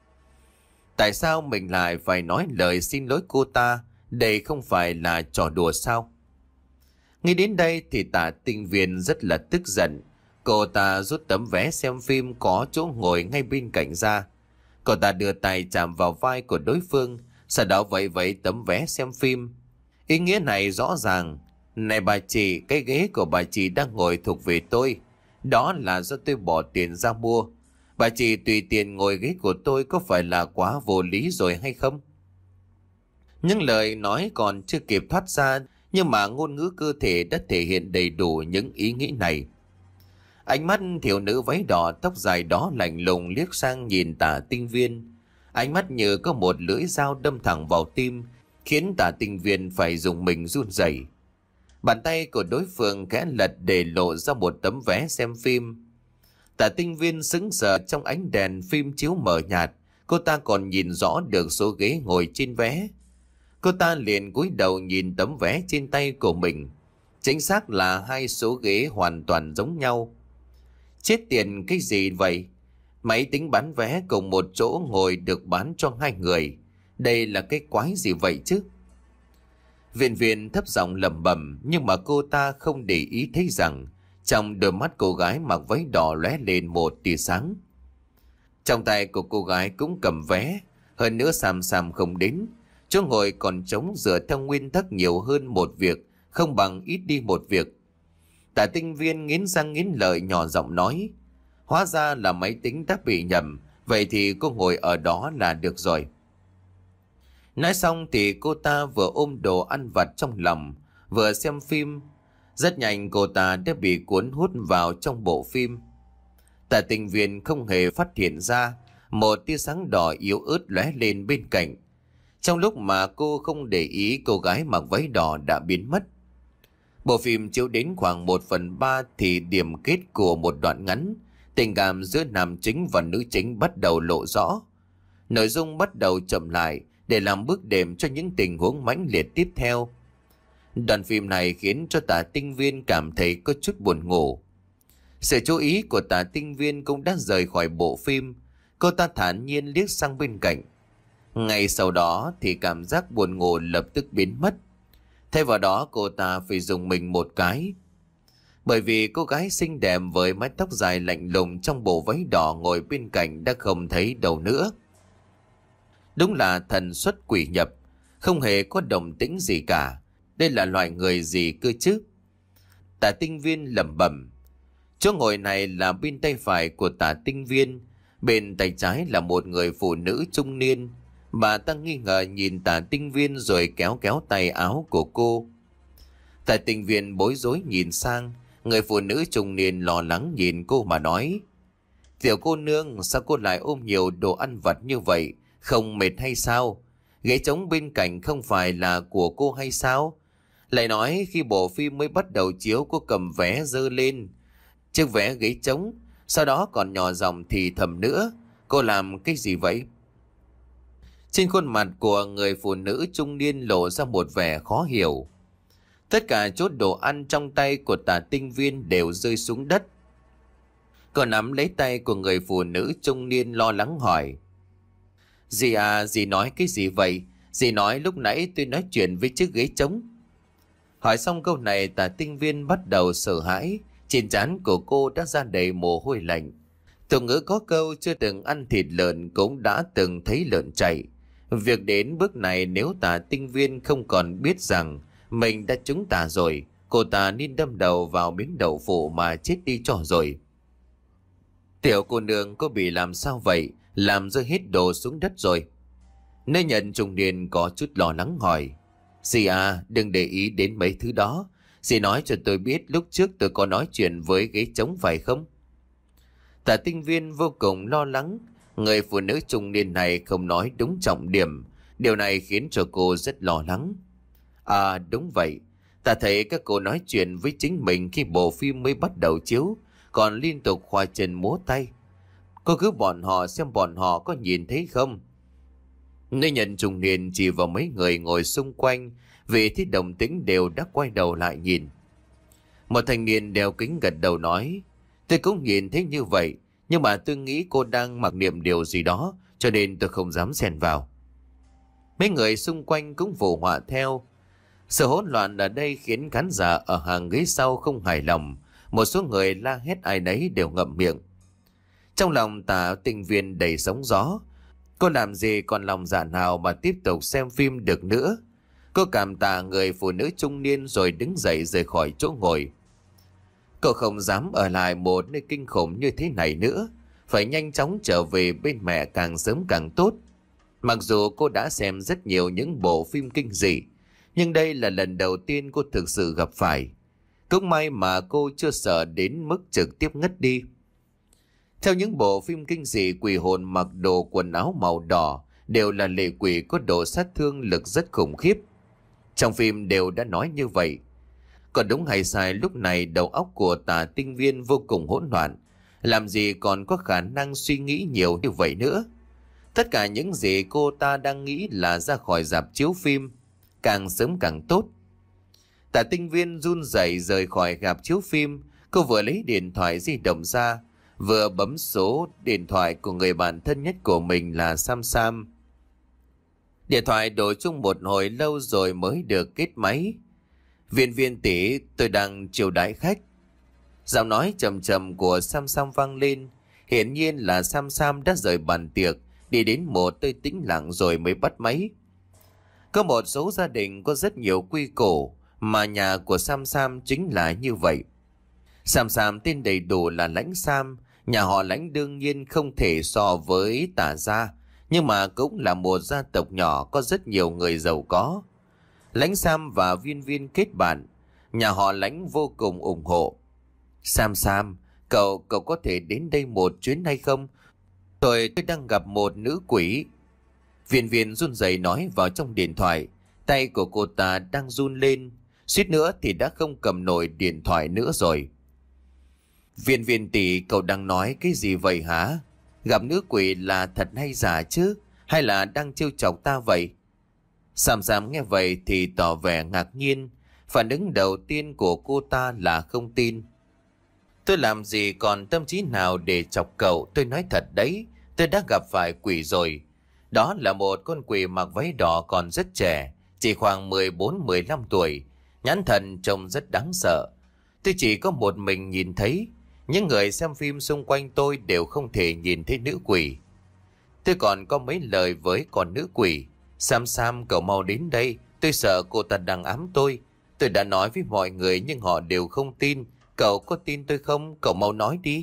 [SPEAKER 1] Tại sao mình lại phải nói lời xin lỗi cô ta? Đây không phải là trò đùa sao? Nghĩ đến đây thì Tạ Tinh Viên rất là tức giận. Cô ta rút tấm vé xem phim có chỗ ngồi ngay bên cạnh ra. Cô ta đưa tay chạm vào vai của đối phương, sau đó vẫy vẫy tấm vé xem phim. Ý nghĩa này rõ ràng. Này bà chị, cái ghế của bà chị đang ngồi thuộc về tôi. Đó là do tôi bỏ tiền ra mua. Bà chị tùy tiện ngồi ghế của tôi có phải là quá vô lý rồi hay không? Những lời nói còn chưa kịp thoát ra, nhưng mà ngôn ngữ cơ thể đã thể hiện đầy đủ những ý nghĩ này. Ánh mắt thiếu nữ váy đỏ tóc dài đó lạnh lùng liếc sang nhìn Tạ Tinh Viên. Ánh mắt như có một lưỡi dao đâm thẳng vào tim, khiến Tạ Tinh Viên phải dùng mình run rẩy. Bàn tay của đối phương khẽ lật để lộ ra một tấm vé xem phim. Tạ Tinh Viên sững sờ trong ánh đèn phim chiếu mờ nhạt, cô ta còn nhìn rõ được số ghế ngồi trên vé. Cô ta liền cúi đầu nhìn tấm vé trên tay của mình. Chính xác là hai số ghế hoàn toàn giống nhau. Chết tiền cái gì vậy? Máy tính bán vé cùng một chỗ ngồi được bán cho hai người. Đây là cái quái gì vậy chứ? Viện Viện thấp giọng lẩm bẩm, nhưng mà cô ta không để ý thấy rằng trong đôi mắt cô gái mặc váy đỏ lóe lên một tia sáng. Trong tay của cô gái cũng cầm vé, hơn nữa Sam Sam không đến. Chỗ ngồi còn trống dựa theo nguyên tắc nhiều hơn một việc không bằng ít đi một việc. Tạ Tinh Viên nghiến răng nghiến lợi nhỏ giọng nói, hóa ra là máy tính đã bị nhầm, vậy thì cô ngồi ở đó là được rồi. Nói xong thì cô ta vừa ôm đồ ăn vặt trong lòng, vừa xem phim. Rất nhanh cô ta đã bị cuốn hút vào trong bộ phim. Tạ Tinh Viên không hề phát hiện ra một tia sáng đỏ yếu ớt lóe lên bên cạnh. Trong lúc mà cô không để ý, cô gái mặc váy đỏ đã biến mất. Bộ phim chiếu đến khoảng một phần ba thì điểm kết của một đoạn ngắn, tình cảm giữa nam chính và nữ chính bắt đầu lộ rõ. Nội dung bắt đầu chậm lại để làm bước đệm cho những tình huống mãnh liệt tiếp theo. Đoạn phim này khiến cho Tạ Tinh Viên cảm thấy có chút buồn ngủ. Sự chú ý của Tạ Tinh Viên cũng đã rời khỏi bộ phim. Cô ta thản nhiên liếc sang bên cạnh. Ngay sau đó thì cảm giác buồn ngủ lập tức biến mất. Thay vào đó cô ta phải dùng mình một cái. Bởi vì cô gái xinh đẹp với mái tóc dài lạnh lùng trong bộ váy đỏ ngồi bên cạnh đã không thấy đâu nữa. Đúng là thần xuất quỷ nhập, không hề có động tĩnh gì cả. Đây là loại người gì cơ chứ? Tạ Tinh Viên lẩm bẩm. Chỗ ngồi này là bên tay phải của Tạ Tinh Viên, bên tay trái là một người phụ nữ trung niên. Bà ta nghi ngờ nhìn Tạ Tinh Viên rồi kéo kéo tay áo của cô. Tạ Tinh Viên bối rối nhìn sang, người phụ nữ trung niên lo lắng nhìn cô mà nói, tiểu cô nương, sao cô lại ôm nhiều đồ ăn vặt như vậy, không mệt hay sao? Ghế trống bên cạnh không phải là của cô hay sao? Lại nói khi bộ phim mới bắt đầu chiếu cô cầm vé dơ lên chiếc vé ghế trống, sau đó còn nhỏ giọng thì thầm nữa, cô làm cái gì vậy? Trên khuôn mặt của người phụ nữ trung niên lộ ra một vẻ khó hiểu. Tất cả chốt đồ ăn trong tay của Tạ Tinh Viên đều rơi xuống đất. Cô nắm lấy tay của người phụ nữ trung niên lo lắng hỏi, dì à, dì nói cái gì vậy? Dì nói lúc nãy tôi nói chuyện với chiếc ghế trống. Hỏi xong câu này, Tạ Tinh Viên bắt đầu sợ hãi. Trên trán của cô đã ra đầy mồ hôi lạnh. Tục ngữ có câu chưa từng ăn thịt lợn cũng đã từng thấy lợn chạy. Việc đến bước này, nếu Tạ Tinh Viên không còn biết rằng mình đã trúng tà rồi, cô ta nên đâm đầu vào miếng đậu phụ mà chết đi cho rồi. Tiểu cô nương có bị làm sao vậy? Làm rơi hết đồ xuống đất rồi. Nơi nhận trung niên có chút lo lắng hỏi, dì à, đừng để ý đến mấy thứ đó. Dì nói cho tôi biết lúc trước tôi có nói chuyện với ghế trống phải không? Tạ Tinh Viên vô cùng lo lắng. Người phụ nữ trung niên này không nói đúng trọng điểm. Điều này khiến cho cô rất lo lắng. À đúng vậy. Ta thấy các cô nói chuyện với chính mình khi bộ phim mới bắt đầu chiếu, còn liên tục khoa chân múa tay. Cô cứ bọn họ xem bọn họ có nhìn thấy không. Nữ nhân trung niên chỉ vào mấy người ngồi xung quanh, vì thấy động tĩnh đều đã quay đầu lại nhìn. Một thanh niên đeo kính gật đầu nói, tôi cũng nhìn thấy như vậy, nhưng mà tôi nghĩ cô đang mặc niệm điều gì đó, cho nên tôi không dám xen vào. Mấy người xung quanh cũng phụ họa theo. Sự hỗn loạn ở đây khiến khán giả ở hàng ghế sau không hài lòng. Một số người la hét ai nấy đều ngậm miệng. Trong lòng Tạ Tinh Viên đầy sóng gió. Cô làm gì còn lòng dạ nào mà tiếp tục xem phim được nữa. Cô cảm tạ người phụ nữ trung niên rồi đứng dậy rời khỏi chỗ ngồi. Cô không dám ở lại một nơi kinh khủng như thế này nữa. Phải nhanh chóng trở về bên mẹ càng sớm càng tốt. Mặc dù cô đã xem rất nhiều những bộ phim kinh dị, nhưng đây là lần đầu tiên cô thực sự gặp phải. Cũng may mà cô chưa sợ đến mức trực tiếp ngất đi. Theo những bộ phim kinh dị, quỷ hồn mặc đồ quần áo màu đỏ đều là lệ quỷ có độ sát thương lực rất khủng khiếp. Trong phim đều đã nói như vậy. Còn đúng hay sai, lúc này đầu óc của Tạ Tinh Viên vô cùng hỗn loạn. Làm gì còn có khả năng suy nghĩ nhiều như vậy nữa. Tất cả những gì cô ta đang nghĩ là ra khỏi rạp chiếu phim, càng sớm càng tốt. Tạ Tinh Viên run rẩy rời khỏi rạp chiếu phim. Cô vừa lấy điện thoại di động ra, vừa bấm số điện thoại của người bạn thân nhất của mình là Sam Sam. Điện thoại đổ chung một hồi lâu rồi mới được kết máy. Viên Viên tỷ, tôi đang chiêu đãi khách. Giọng nói trầm trầm của Sam Sam vang lên. Hiển nhiên là Sam Sam đã rời bàn tiệc, đi đến một nơi tĩnh lặng rồi mới bắt máy. Có một số gia đình có rất nhiều quy củ, mà nhà của Sam Sam chính là như vậy. Sam Sam tên đầy đủ là Lãnh Sam. Nhà họ Lãnh đương nhiên không thể so với Tả gia, nhưng mà cũng là một gia tộc nhỏ có rất nhiều người giàu có. Lãnh Sam và Viên Viên kết bạn, nhà họ Lãnh vô cùng ủng hộ. Sam Sam, cậu cậu có thể đến đây một chuyến hay không? Tôi tôi đang gặp một nữ quỷ. Viên Viên run rẩy nói vào trong điện thoại. Tay của cô ta đang run lên, suýt nữa thì đã không cầm nổi điện thoại nữa rồi. Viên Viên tỷ, cậu đang nói cái gì vậy hả? Gặp nữ quỷ là thật hay giả chứ? Hay là đang trêu chọc ta vậy? Sam Sam nghe vậy thì tỏ vẻ ngạc nhiên. Phản ứng đầu tiên của cô ta là không tin. Tôi làm gì còn tâm trí nào để chọc cậu, tôi nói thật đấy, tôi đã gặp phải quỷ rồi. Đó là một con quỷ mặc váy đỏ còn rất trẻ, chỉ khoảng mười bốn mười lăm tuổi, nhãn thần trông rất đáng sợ. Tôi chỉ có một mình nhìn thấy, những người xem phim xung quanh tôi đều không thể nhìn thấy nữ quỷ. Tôi còn có mấy lời với con nữ quỷ. Sam Sam, cậu mau đến đây, tôi sợ cô ta đang ám tôi. Tôi đã nói với mọi người nhưng họ đều không tin. Cậu có tin tôi không? Cậu mau nói đi.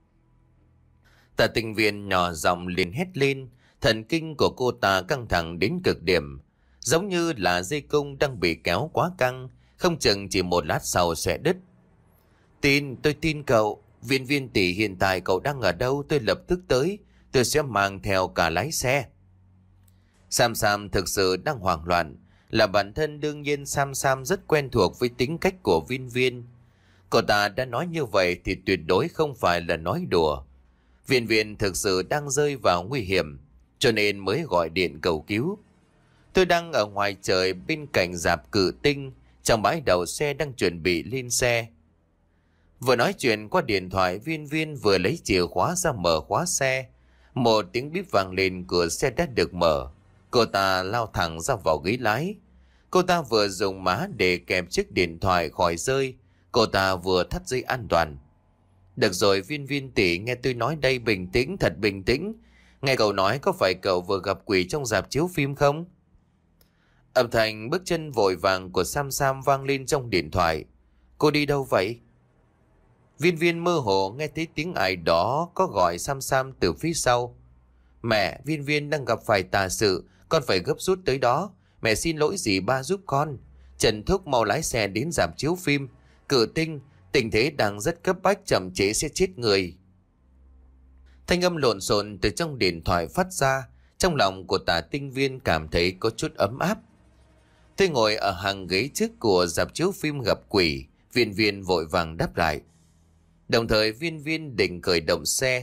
[SPEAKER 1] Tạ Tinh Viên nhỏ giọng liền hét lên. Thần kinh của cô ta căng thẳng đến cực điểm, giống như là dây cung đang bị kéo quá căng, không chừng chỉ một lát sau sẽ đứt. Tin, tôi tin cậu. Viên Viên tỷ, hiện tại cậu đang ở đâu? Tôi lập tức tới. Tôi sẽ mang theo cả lái xe. Sam Sam thực sự đang hoảng loạn. Là bản thân đương nhiên Sam Sam rất quen thuộc với tính cách của Viên Viên. Cô ta đã nói như vậy thì tuyệt đối không phải là nói đùa. Viên Viên thực sự đang rơi vào nguy hiểm, cho nên mới gọi điện cầu cứu. Tôi đang ở ngoài trời bên cạnh rạp Cự Tinh, trong bãi đậu xe đang chuẩn bị lên xe. Vừa nói chuyện qua điện thoại, Viên Viên vừa lấy chìa khóa ra mở khóa xe. Một tiếng bíp vang lên, cửa xe đã được mở. Cô ta lao thẳng ra vào ghế lái. Cô ta vừa dùng má để kẹp chiếc điện thoại khỏi rơi. Cô ta vừa thắt dây an toàn. Được rồi Viên Viên tỷ, nghe tôi nói đây, bình tĩnh, thật bình tĩnh. Nghe cậu nói có phải cậu vừa gặp quỷ trong rạp chiếu phim không? Âm thanh bước chân vội vàng của Sam Sam vang lên trong điện thoại. Cô đi đâu vậy? Viên Viên mơ hồ nghe thấy tiếng ai đó có gọi Sam Sam từ phía sau. Mẹ, Viên Viên đang gặp phải tà sự, con phải gấp rút tới đó. Mẹ xin lỗi dì ba giúp con. Trần Thúc mau lái xe đến rạp chiếu phim Cự Tinh, tình thế đang rất cấp bách, chậm trễ sẽ chết người. Thanh âm lộn xộn từ trong điện thoại phát ra. Trong lòng của Tạ Tinh Viên cảm thấy có chút ấm áp. Tôi ngồi ở hàng ghế trước của rạp chiếu phim gặp quỷ. Viên Viên vội vàng đáp lại. Đồng thời Viên Viên định khởi động xe.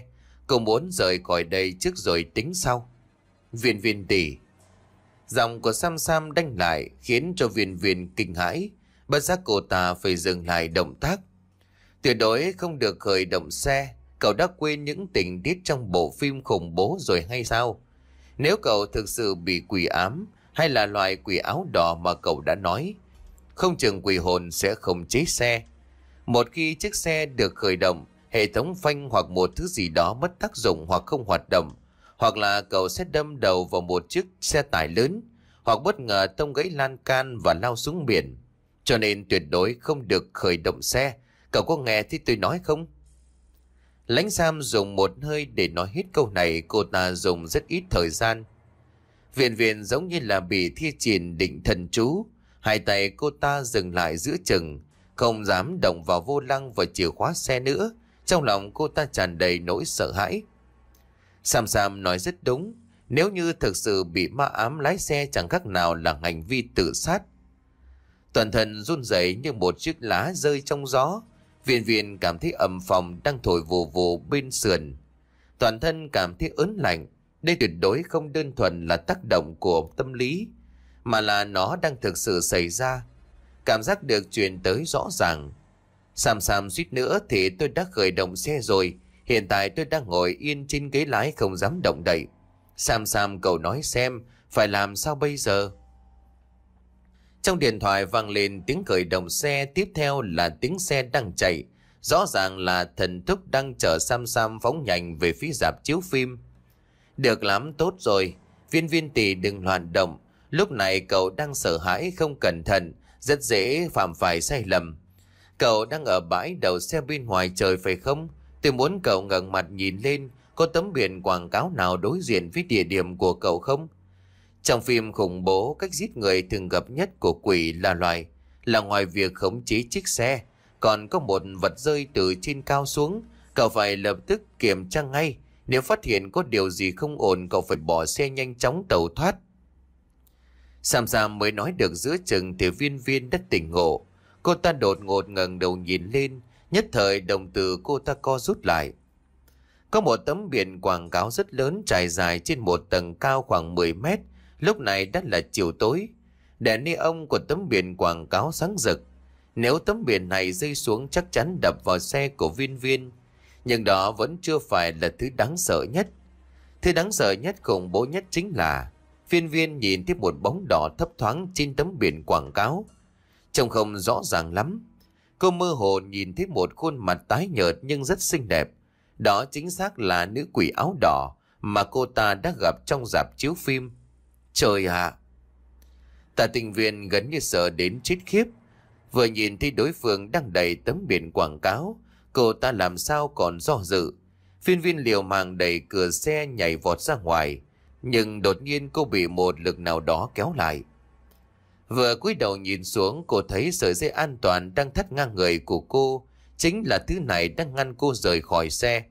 [SPEAKER 1] Cô muốn rời khỏi đây trước rồi tính sau. Viên Viên tỷ. Giọng của Sam Sam đanh lại khiến cho Viên Viên kinh hãi. Bất giác cô ta phải dừng lại động tác. Tuyệt đối không được khởi động xe. Cậu đã quên những tình tiết trong bộ phim khủng bố rồi hay sao? Nếu cậu thực sự bị quỷ ám hay là loại quỷ áo đỏ mà cậu đã nói, không chừng quỷ hồn sẽ khống chế xe. Một khi chiếc xe được khởi động, hệ thống phanh hoặc một thứ gì đó mất tác dụng hoặc không hoạt động, hoặc là cậu sẽ đâm đầu vào một chiếc xe tải lớn, hoặc bất ngờ tông gãy lan can và lao xuống biển. Cho nên tuyệt đối không được khởi động xe. Cậu có nghe thấy tôi nói không? Lãnh Sam dùng một hơi để nói hết câu này. Cô ta dùng rất ít thời gian. Viên Viên giống như là bị thi triển định thần chú. Hai tay cô ta dừng lại giữa chừng, không dám động vào vô lăng và chìa khóa xe nữa. Trong lòng cô ta tràn đầy nỗi sợ hãi. Sam Sam nói rất đúng. Nếu như thực sự bị ma ám lái xe chẳng khác nào là hành vi tự sát. Toàn thân run rẩy như một chiếc lá rơi trong gió. Viên Viên cảm thấy ẩm phòng đang thổi vù vù bên sườn. Toàn thân cảm thấy ớn lạnh. Đây tuyệt đối không đơn thuần là tác động của tâm lý, mà là nó đang thực sự xảy ra. Cảm giác được truyền tới rõ ràng. Sam Sam suýt nữa thì tôi đã khởi động xe rồi. Hiện tại tôi đang ngồi yên trên ghế lái không dám động đậy. Sam Sam cậu nói xem, phải làm sao bây giờ? Trong điện thoại vang lên tiếng khởi động xe, tiếp theo là tiếng xe đang chạy. Rõ ràng là thần thúc đang chở Sam Sam phóng nhanh về phía rạp chiếu phim. Được lắm, tốt rồi. Viên Viên tỷ đừng loạn động. Lúc này cậu đang sợ hãi không cẩn thận, rất dễ phạm phải sai lầm. Cậu đang ở bãi đậu xe bên ngoài trời phải không? Tôi muốn cậu ngẩng mặt nhìn lên, có tấm biển quảng cáo nào đối diện với địa điểm của cậu không? Trong phim khủng bố, cách giết người thường gặp nhất của quỷ là loài, là ngoài việc khống chế chiếc xe, còn có một vật rơi từ trên cao xuống. Cậu phải lập tức kiểm tra ngay. Nếu phát hiện có điều gì không ổn, cậu phải bỏ xe nhanh chóng tẩu thoát. Sam Sam mới nói được giữa chừng thì Viên Viên đã tỉnh ngộ. Cô ta đột ngột ngẩng đầu nhìn lên, nhất thời đồng tử cô ta co rút lại. Có một tấm biển quảng cáo rất lớn trải dài trên một tầng cao khoảng mười mét. Lúc này đã là chiều tối. Đèn neon của tấm biển quảng cáo sáng rực. Nếu tấm biển này rơi xuống chắc chắn đập vào xe của Viên Viên. Nhưng đó vẫn chưa phải là thứ đáng sợ nhất. Thứ đáng sợ nhất, khủng bố nhất chính là Viên Viên nhìn thấy một bóng đỏ thấp thoáng trên tấm biển quảng cáo. Trông không rõ ràng lắm. Cô mơ hồ nhìn thấy một khuôn mặt tái nhợt nhưng rất xinh đẹp. Đó chính xác là nữ quỷ áo đỏ mà cô ta đã gặp trong rạp chiếu phim. Trời ạ! Tạ Tình Viên gần như sợ đến chết khiếp. Vừa nhìn thấy đối phương đang đẩy tấm biển quảng cáo, cô ta làm sao còn do dự. Viên Viên liều mạng đẩy cửa xe nhảy vọt ra ngoài, nhưng đột nhiên cô bị một lực nào đó kéo lại. Vừa cúi đầu nhìn xuống, cô thấy sợi dây an toàn đang thắt ngang người của cô. Chính là thứ này đang ngăn cô rời khỏi xe.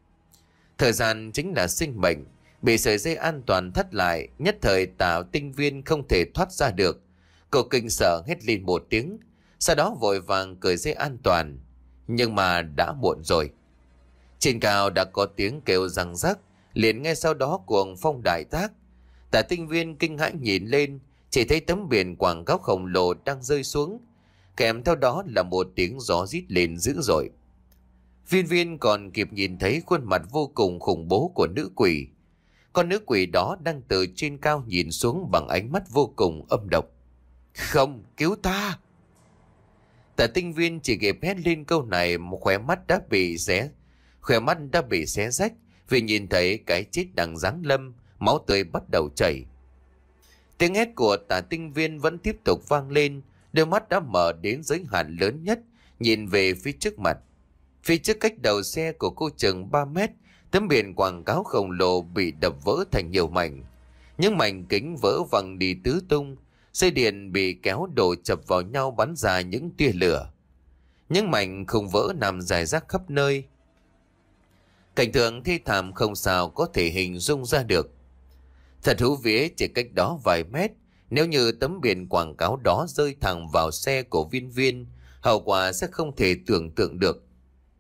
[SPEAKER 1] Thời gian chính là sinh mệnh. Bị sợi dây an toàn thắt lại, nhất thời Tạ Tinh Viên không thể thoát ra được. Cô kinh sợ hét lên một tiếng, sau đó vội vàng cởi dây an toàn. Nhưng mà đã muộn rồi. Trên cao đã có tiếng kêu răng rắc, liền ngay sau đó cuồng phong đại tác. Tạ Tinh Viên kinh hãi nhìn lên, chỉ thấy tấm biển quảng cáo khổng lồ đang rơi xuống, kèm theo đó là một tiếng gió rít lên dữ dội. Viên Viên còn kịp nhìn thấy khuôn mặt vô cùng khủng bố của nữ quỷ. Con nữ quỷ đó đang từ trên cao nhìn xuống bằng ánh mắt vô cùng âm độc. Không, cứu ta! Tạ Tinh Viên chỉ kịp hét lên câu này, một khóe mắt đã bị xé, khóe mắt đã bị xé rách vì nhìn thấy cái chết đang giáng lâm, máu tươi bắt đầu chảy. Tiếng hét của Tạ Tinh Viên vẫn tiếp tục vang lên, đôi mắt đã mở đến giới hạn lớn nhất, nhìn về phía trước mặt. Phía trước cách đầu xe của cô chừng ba mét, tấm biển quảng cáo khổng lồ bị đập vỡ thành nhiều mảnh. Những mảnh kính vỡ văng đi tứ tung, dây điện bị kéo đổ chập vào nhau bắn ra những tia lửa. Những mảnh không vỡ nằm rải rác khắp nơi. Cảnh tượng thê thảm không sao có thể hình dung ra được. Thật thú vị, chỉ cách đó vài mét, nếu như tấm biển quảng cáo đó rơi thẳng vào xe của Viên Viên, hậu quả sẽ không thể tưởng tượng được.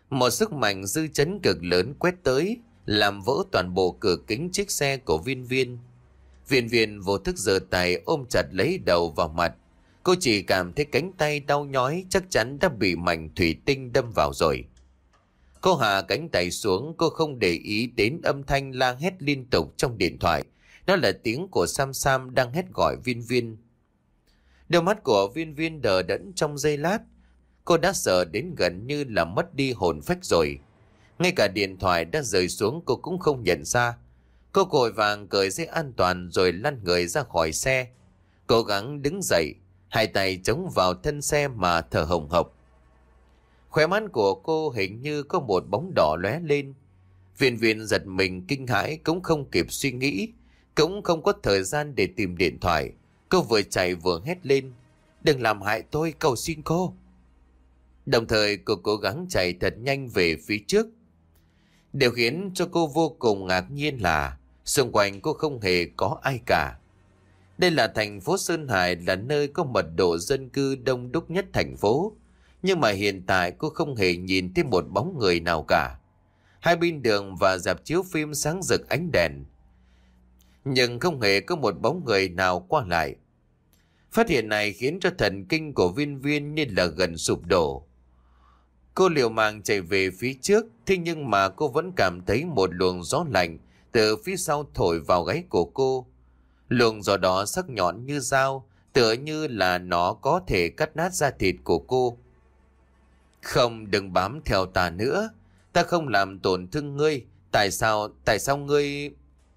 [SPEAKER 1] Một sức mạnh dư chấn cực lớn quét tới, làm vỡ toàn bộ cửa kính chiếc xe của Viên Viên. Viên Viên vô thức giơ tay ôm chặt lấy đầu vào mặt. Cô chỉ cảm thấy cánh tay đau nhói, chắc chắn đã bị mảnh thủy tinh đâm vào rồi. Cô hạ cánh tay xuống, cô không để ý đến âm thanh la hét liên tục trong điện thoại. Đó là tiếng của Sam Sam đang hét gọi Viên Viên. Đôi mắt của Viên Viên đờ đẫn trong giây lát. Cô đã sợ đến gần như là mất đi hồn phách rồi. Ngay cả điện thoại đã rơi xuống cô cũng không nhận ra. Cô vội vàng cởi dây an toàn rồi lăn người ra khỏi xe. Cố gắng đứng dậy, hai tay chống vào thân xe mà thở hồng hộc. Khóe mắt của cô hình như có một bóng đỏ lóe lên. Viên Viên giật mình kinh hãi, cũng không kịp suy nghĩ, cũng không có thời gian để tìm điện thoại. Cô vừa chạy vừa hét lên: "Đừng làm hại tôi, cầu xin cô." Đồng thời cô cố gắng chạy thật nhanh về phía trước. Điều khiến cho cô vô cùng ngạc nhiên là xung quanh cô không hề có ai cả. Đây là thành phố Sơn Hải, là nơi có mật độ dân cư đông đúc nhất thành phố. Nhưng mà hiện tại cô không hề nhìn thấy một bóng người nào cả. Hai bên đường và rạp chiếu phim sáng rực ánh đèn, nhưng không hề có một bóng người nào qua lại. Phát hiện này khiến cho thần kinh của Viên Viên như là gần sụp đổ. Cô liều mạng chạy về phía trước, thế nhưng mà cô vẫn cảm thấy một luồng gió lạnh từ phía sau thổi vào gáy của cô. Luồng gió đó sắc nhọn như dao, tựa như là nó có thể cắt nát da thịt của cô. "Không, đừng bám theo ta nữa. Ta không làm tổn thương ngươi. Tại sao, tại sao ngươi..."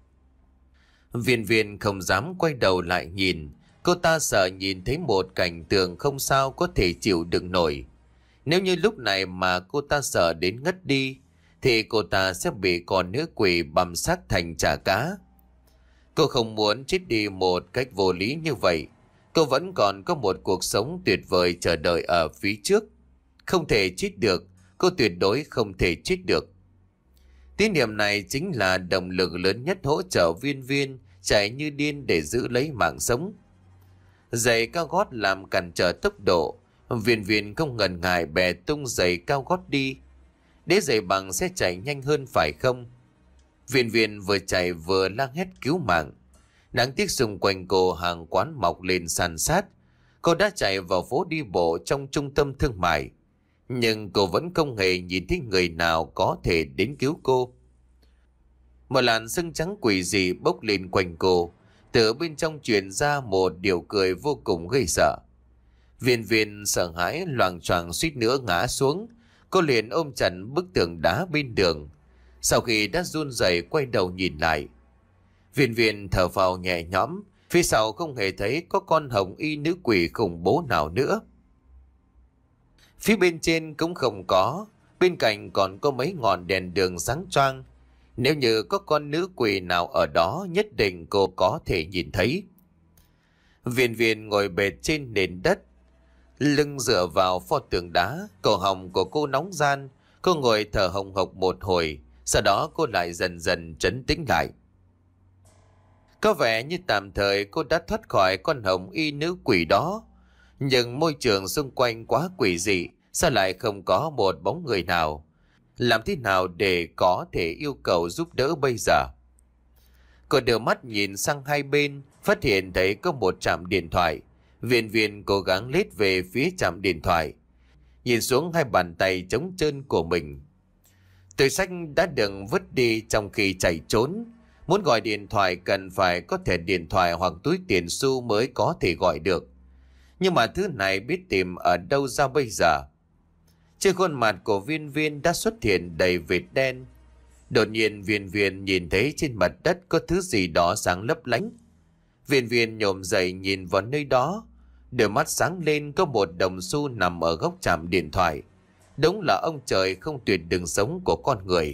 [SPEAKER 1] Viên Viên không dám quay đầu lại nhìn. Cô ta sợ nhìn thấy một cảnh tượng không sao có thể chịu đựng nổi. Nếu như lúc này mà cô ta sợ đến ngất đi, thì cô ta sẽ bị con nữ quỷ băm xác thành chả cá. Cô không muốn chết đi một cách vô lý như vậy. Cô vẫn còn có một cuộc sống tuyệt vời chờ đợi ở phía trước. Không thể chết được, cô tuyệt đối không thể chết được. Tín niệm này chính là động lực lớn nhất hỗ trợ Viên Viên chạy như điên để giữ lấy mạng sống. Giày cao gót làm cản trở tốc độ. Viên Viên không ngần ngại bè tung giày cao gót đi. Đế giày bằng sẽ chạy nhanh hơn phải không? Viên Viên vừa chạy vừa la hét cứu mạng. Đáng tiếc xung quanh cô hàng quán mọc lên san sát. Cô đã chạy vào phố đi bộ trong trung tâm thương mại, nhưng cô vẫn không hề nhìn thấy người nào có thể đến cứu cô. Một làn sương trắng quỷ dị bốc lên quanh cô. Từ bên trong truyền ra một điều cười vô cùng gây sợ. Viên Viên sợ hãi loạng choạng suýt nữa ngã xuống. Cô liền ôm chặt bức tường đá bên đường. Sau khi đã run rẩy quay đầu nhìn lại, Viên Viên thở phào nhẹ nhõm. Phía sau không hề thấy có con hồng y nữ quỷ khủng bố nào nữa. Phía bên trên cũng không có. Bên cạnh còn có mấy ngọn đèn đường sáng choang. Nếu như có con nữ quỷ nào ở đó, nhất định cô có thể nhìn thấy. Viên Viên ngồi bệt trên nền đất, lưng dựa vào pho tường đá. Cổ họng của cô nóng ran. Cô ngồi thở hồng hộc một hồi. Sau đó cô lại dần dần trấn tĩnh lại. Có vẻ như tạm thời cô đã thoát khỏi con hồng y nữ quỷ đó. Nhưng môi trường xung quanh quá quỷ dị. Sao lại không có một bóng người nào? Làm thế nào để có thể yêu cầu giúp đỡ bây giờ? Cô đưa mắt nhìn sang hai bên, phát hiện thấy có một trạm điện thoại. Viên Viên cố gắng lết về phía trạm điện thoại, nhìn xuống hai bàn tay trống trơn của mình. Túi xách đã được vứt đi trong khi chạy trốn. Muốn gọi điện thoại cần phải có thẻ điện thoại hoặc túi tiền xu mới có thể gọi được. Nhưng mà thứ này biết tìm ở đâu ra bây giờ? Trên khuôn mặt của Viên Viên đã xuất hiện đầy vệt đen. Đột nhiên Viên Viên nhìn thấy trên mặt đất có thứ gì đó sáng lấp lánh. Viên Viên nhổm dậy nhìn vào nơi đó. Đôi mắt sáng lên, có một đồng xu nằm ở góc trạm điện thoại. Đúng là ông trời không tuyệt đường sống của con người.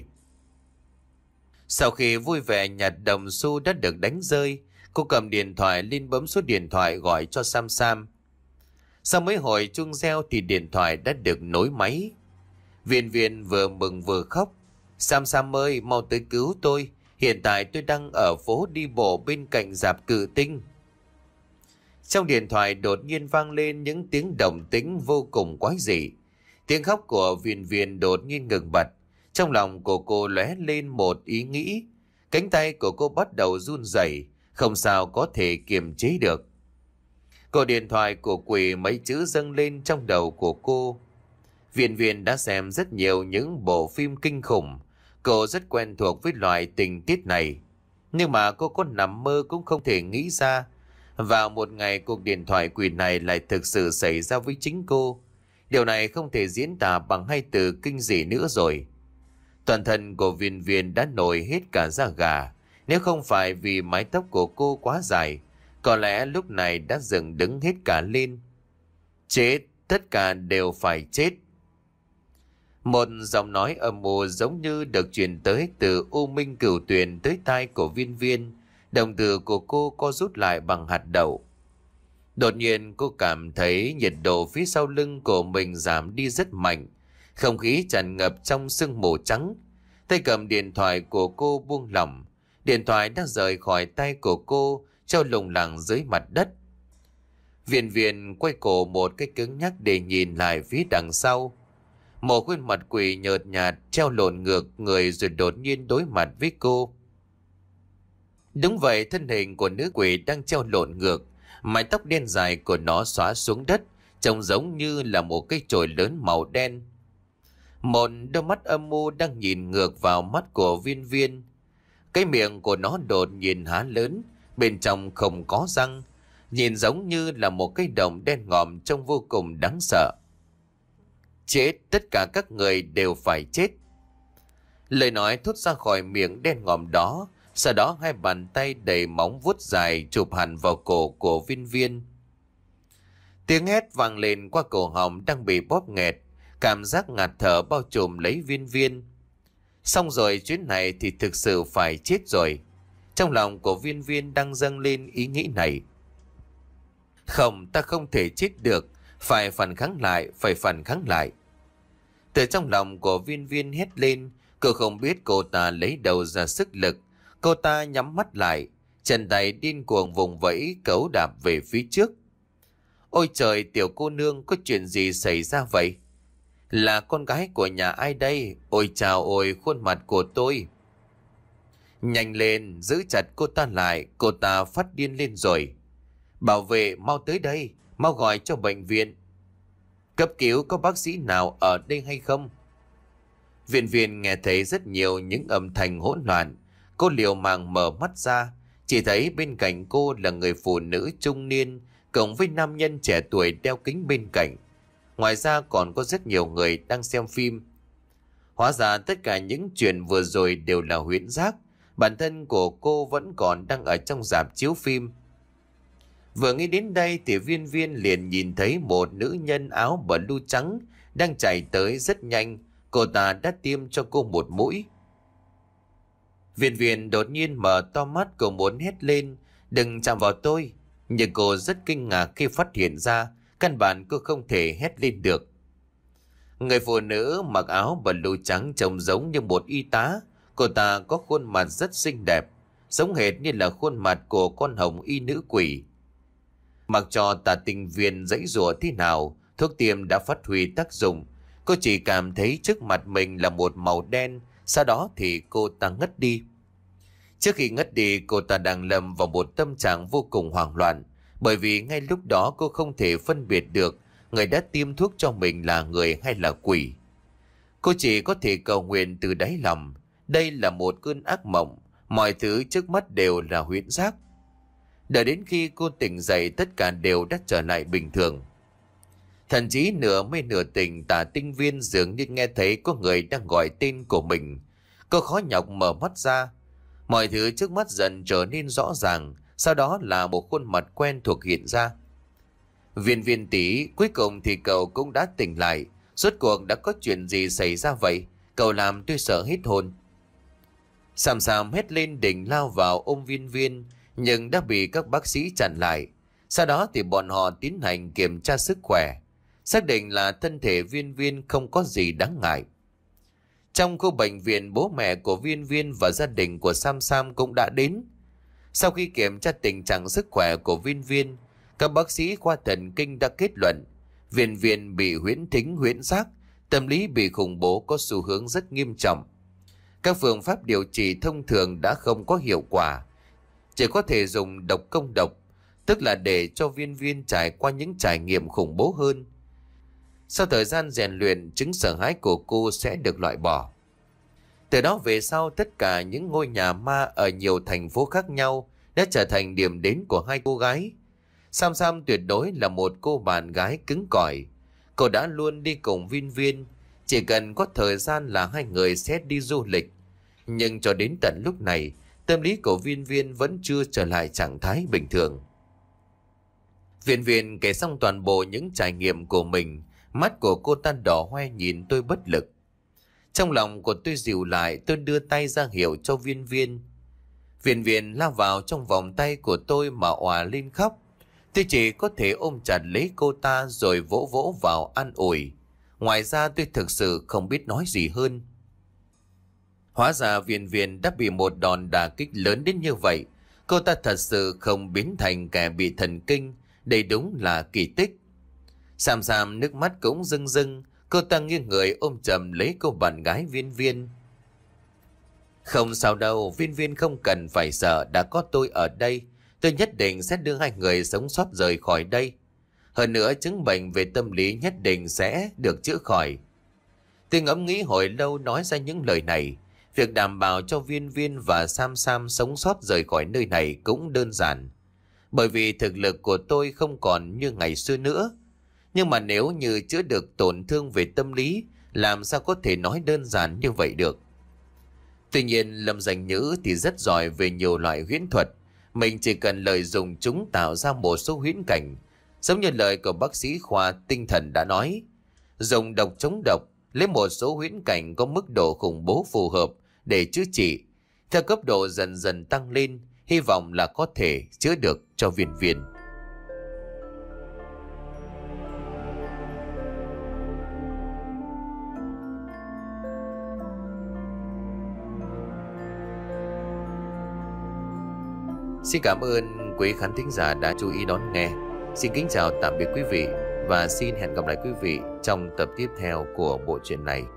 [SPEAKER 1] Sau khi vui vẻ nhặt đồng xu đã được đánh rơi, cô cầm điện thoại lên bấm số điện thoại gọi cho Sam Sam. Sau mấy hồi chuông reo thì điện thoại đã được nối máy. Viên Viên vừa mừng vừa khóc. "Sam Sam ơi, mau tới cứu tôi. Hiện tại tôi đang ở phố đi bộ bên cạnh rạp Cự Tinh." Trong điện thoại đột nhiên vang lên những tiếng động tĩnh vô cùng quái dị. Tiếng khóc của Viên Viên đột nhiên ngừng bặt. Trong lòng của cô lóe lên một ý nghĩ. Cánh tay của cô bắt đầu run rẩy, không sao có thể kiềm chế được. Cô điện thoại của quỷ mấy chữ dâng lên trong đầu của cô. Viên Viên đã xem rất nhiều những bộ phim kinh khủng. Cô rất quen thuộc với loại tình tiết này. Nhưng mà cô có nằm mơ cũng không thể nghĩ ra. Vào một ngày cuộc điện thoại quỷ này lại thực sự xảy ra với chính cô. Điều này không thể diễn tả bằng hai từ kinh dị nữa rồi. Toàn thân của Viên Viên đã nổi hết cả da gà. Nếu không phải vì mái tóc của cô quá dài, có lẽ lúc này đã dựng đứng hết cả lên. Chết, tất cả đều phải chết. Một giọng nói âm u giống như được truyền tới từ U Minh Cửu Tuyền tới tai của Viên Viên. Đồng tử của cô co rút lại bằng hạt đậu. Đột nhiên cô cảm thấy nhiệt độ phía sau lưng của mình giảm đi rất mạnh. Không khí tràn ngập trong sương mù trắng. Tay cầm điện thoại của cô buông lỏng. Điện thoại đã rời khỏi tay của cô, treo lủng lẳng dưới mặt đất. Viên Viên quay cổ một cái cứng nhắc để nhìn lại phía đằng sau. Một khuôn mặt quỷ nhợt nhạt treo lộn ngược người rồi đột nhiên đối mặt với cô. Đúng vậy, thân hình của nữ quỷ đang treo lộn ngược. Mái tóc đen dài của nó xõa xuống đất, trông giống như là một cái chổi lớn màu đen. Một đôi mắt âm u đang nhìn ngược vào mắt của Viên Viên. Cái miệng của nó đột nhiên há lớn, bên trong không có răng, nhìn giống như là một cái đồng đen ngòm trông vô cùng đáng sợ. Chết, tất cả các người đều phải chết. Lời nói thốt ra khỏi miệng đen ngòm đó, sau đó hai bàn tay đầy móng vuốt dài chụp hẳn vào cổ của Viên Viên. Tiếng hét vang lên qua cổ họng đang bị bóp nghẹt, cảm giác ngạt thở bao trùm lấy Viên Viên. Xong rồi, chuyến này thì thực sự phải chết rồi. Trong lòng của Viên Viên đang dâng lên ý nghĩ này. Không, ta không thể chết được, phải phản kháng lại, phải phản kháng lại. Từ trong lòng của Viên Viên hét lên, cô không biết cô ta lấy đầu ra sức lực. Cô ta nhắm mắt lại, chân tay điên cuồng vùng vẫy cấu đạp về phía trước. Ôi trời, tiểu cô nương, có chuyện gì xảy ra vậy? Là con gái của nhà ai đây? Ôi chào ôi, khuôn mặt của tôi. Nhanh lên, giữ chặt cô ta lại, cô ta phát điên lên rồi. Bảo vệ, mau tới đây, mau gọi cho bệnh viện. Cấp cứu, có bác sĩ nào ở đây hay không? Viện viên nghe thấy rất nhiều những âm thanh hỗn loạn. Cô liều mạng mở mắt ra, chỉ thấy bên cạnh cô là người phụ nữ trung niên cộng với nam nhân trẻ tuổi đeo kính bên cạnh. Ngoài ra còn có rất nhiều người đang xem phim. Hóa ra tất cả những chuyện vừa rồi đều là huyễn giác. Bản thân của cô vẫn còn đang ở trong rạp chiếu phim. Vừa nghĩ đến đây thì Viên Viên liền nhìn thấy một nữ nhân áo blue trắng đang chạy tới rất nhanh. Cô ta đã tiêm cho cô một mũi. Viên Viên đột nhiên mở to mắt, cô muốn hét lên, đừng chạm vào tôi. Nhưng cô rất kinh ngạc khi phát hiện ra căn bản cô không thể hét lên được. Người phụ nữ mặc áo blue trắng trông giống như một y tá. Cô ta có khuôn mặt rất xinh đẹp, giống hệt như là khuôn mặt của con hồng y nữ quỷ. Mặc cho Tà Tinh Viên giãy giụa thế nào, thuốc tiêm đã phát huy tác dụng. Cô chỉ cảm thấy trước mặt mình là một màu đen, sau đó thì cô ta ngất đi. Trước khi ngất đi, cô ta đang lâm vào một tâm trạng vô cùng hoảng loạn, bởi vì ngay lúc đó cô không thể phân biệt được người đã tiêm thuốc cho mình là người hay là quỷ. Cô chỉ có thể cầu nguyện từ đáy lòng. Đây là một cơn ác mộng, mọi thứ trước mắt đều là huyễn giác. Đợi đến khi cô tỉnh dậy, tất cả đều đã trở lại bình thường. Thậm chí nửa mê nửa tỉnh, Tà Tinh Viên dường như nghe thấy có người đang gọi tên của mình. Cô khó nhọc mở mắt ra. Mọi thứ trước mắt dần trở nên rõ ràng, sau đó là một khuôn mặt quen thuộc hiện ra. Viên Viên tỷ, cuối cùng thì cậu cũng đã tỉnh lại. Rốt cuộc đã có chuyện gì xảy ra vậy? Cậu làm tôi sợ hết hồn. Sàm Sàm hét lên định lao vào ôm Viên Viên, nhưng đã bị các bác sĩ chặn lại. Sau đó thì bọn họ tiến hành kiểm tra sức khỏe, xác định là thân thể Viên Viên không có gì đáng ngại. Trong khu bệnh viện, bố mẹ của Viên Viên và gia đình của Sam Sam cũng đã đến. Sau khi kiểm tra tình trạng sức khỏe của Viên Viên, các bác sĩ khoa thần kinh đã kết luận Viên Viên bị huyễn thính huyễn giác, Tâm lý bị khủng bố có xu hướng rất nghiêm trọng. Các phương pháp điều trị thông thường đã không có hiệu quả, chỉ có thể dùng độc công độc, tức là để cho Viên Viên trải qua những trải nghiệm khủng bố hơn. Sau thời gian rèn luyện, chứng sợ hãi của cô sẽ được loại bỏ. Từ đó về sau, tất cả những ngôi nhà ma ở nhiều thành phố khác nhau đã trở thành điểm đến của hai cô gái. Sam Sam tuyệt đối là một cô bạn gái cứng cỏi. Cô đã luôn đi cùng Viên Viên, chỉ cần có thời gian là hai người sẽ đi du lịch. Nhưng cho đến tận lúc này, tâm lý của Viên Viên vẫn chưa trở lại trạng thái bình thường. Viên Viên kể xong toàn bộ những trải nghiệm của mình, mắt của cô ta đỏ hoe nhìn tôi bất lực. Trong lòng của tôi dịu lại, tôi đưa tay ra hiệu cho Viên Viên. Viên Viên lao vào trong vòng tay của tôi mà òa lên khóc. Tôi chỉ có thể ôm chặt lấy cô ta rồi vỗ vỗ vào an ủi. Ngoài ra tôi thực sự không biết nói gì hơn. Hóa ra Viên Viên đã bị một đòn đả kích lớn đến như vậy. Cô ta thật sự không biến thành kẻ bị thần kinh. Đây đúng là kỳ tích. Sam Sam nước mắt cũng rưng rưng. Cô ta nghiêng người ôm chầm lấy cô bạn gái Viên Viên. Không sao đâu, Viên Viên không cần phải sợ, đã có tôi ở đây. Tôi nhất định sẽ đưa hai người sống sót rời khỏi đây. Hơn nữa, chứng bệnh về tâm lý nhất định sẽ được chữa khỏi. Tôi ngẫm nghĩ hồi lâu nói ra những lời này. Việc đảm bảo cho Viên Viên và Sam Sam sống sót rời khỏi nơi này cũng đơn giản. Bởi vì thực lực của tôi không còn như ngày xưa nữa. Nhưng mà nếu như chữa được tổn thương về tâm lý, làm sao có thể nói đơn giản như vậy được. Tuy nhiên, Lâm Danh Nhữ thì rất giỏi về nhiều loại huyễn thuật. Mình chỉ cần lợi dụng chúng tạo ra một số huyễn cảnh. Giống như lời của bác sĩ khoa tinh thần đã nói. Dùng độc chống độc, lấy một số huyễn cảnh có mức độ khủng bố phù hợp để chữa trị. Theo cấp độ dần dần tăng lên, hy vọng là có thể chữa được cho Viên Viên. Xin cảm ơn quý khán thính giả đã chú ý đón nghe. Xin kính chào tạm biệt quý vị và xin hẹn gặp lại quý vị trong tập tiếp theo của bộ truyện này.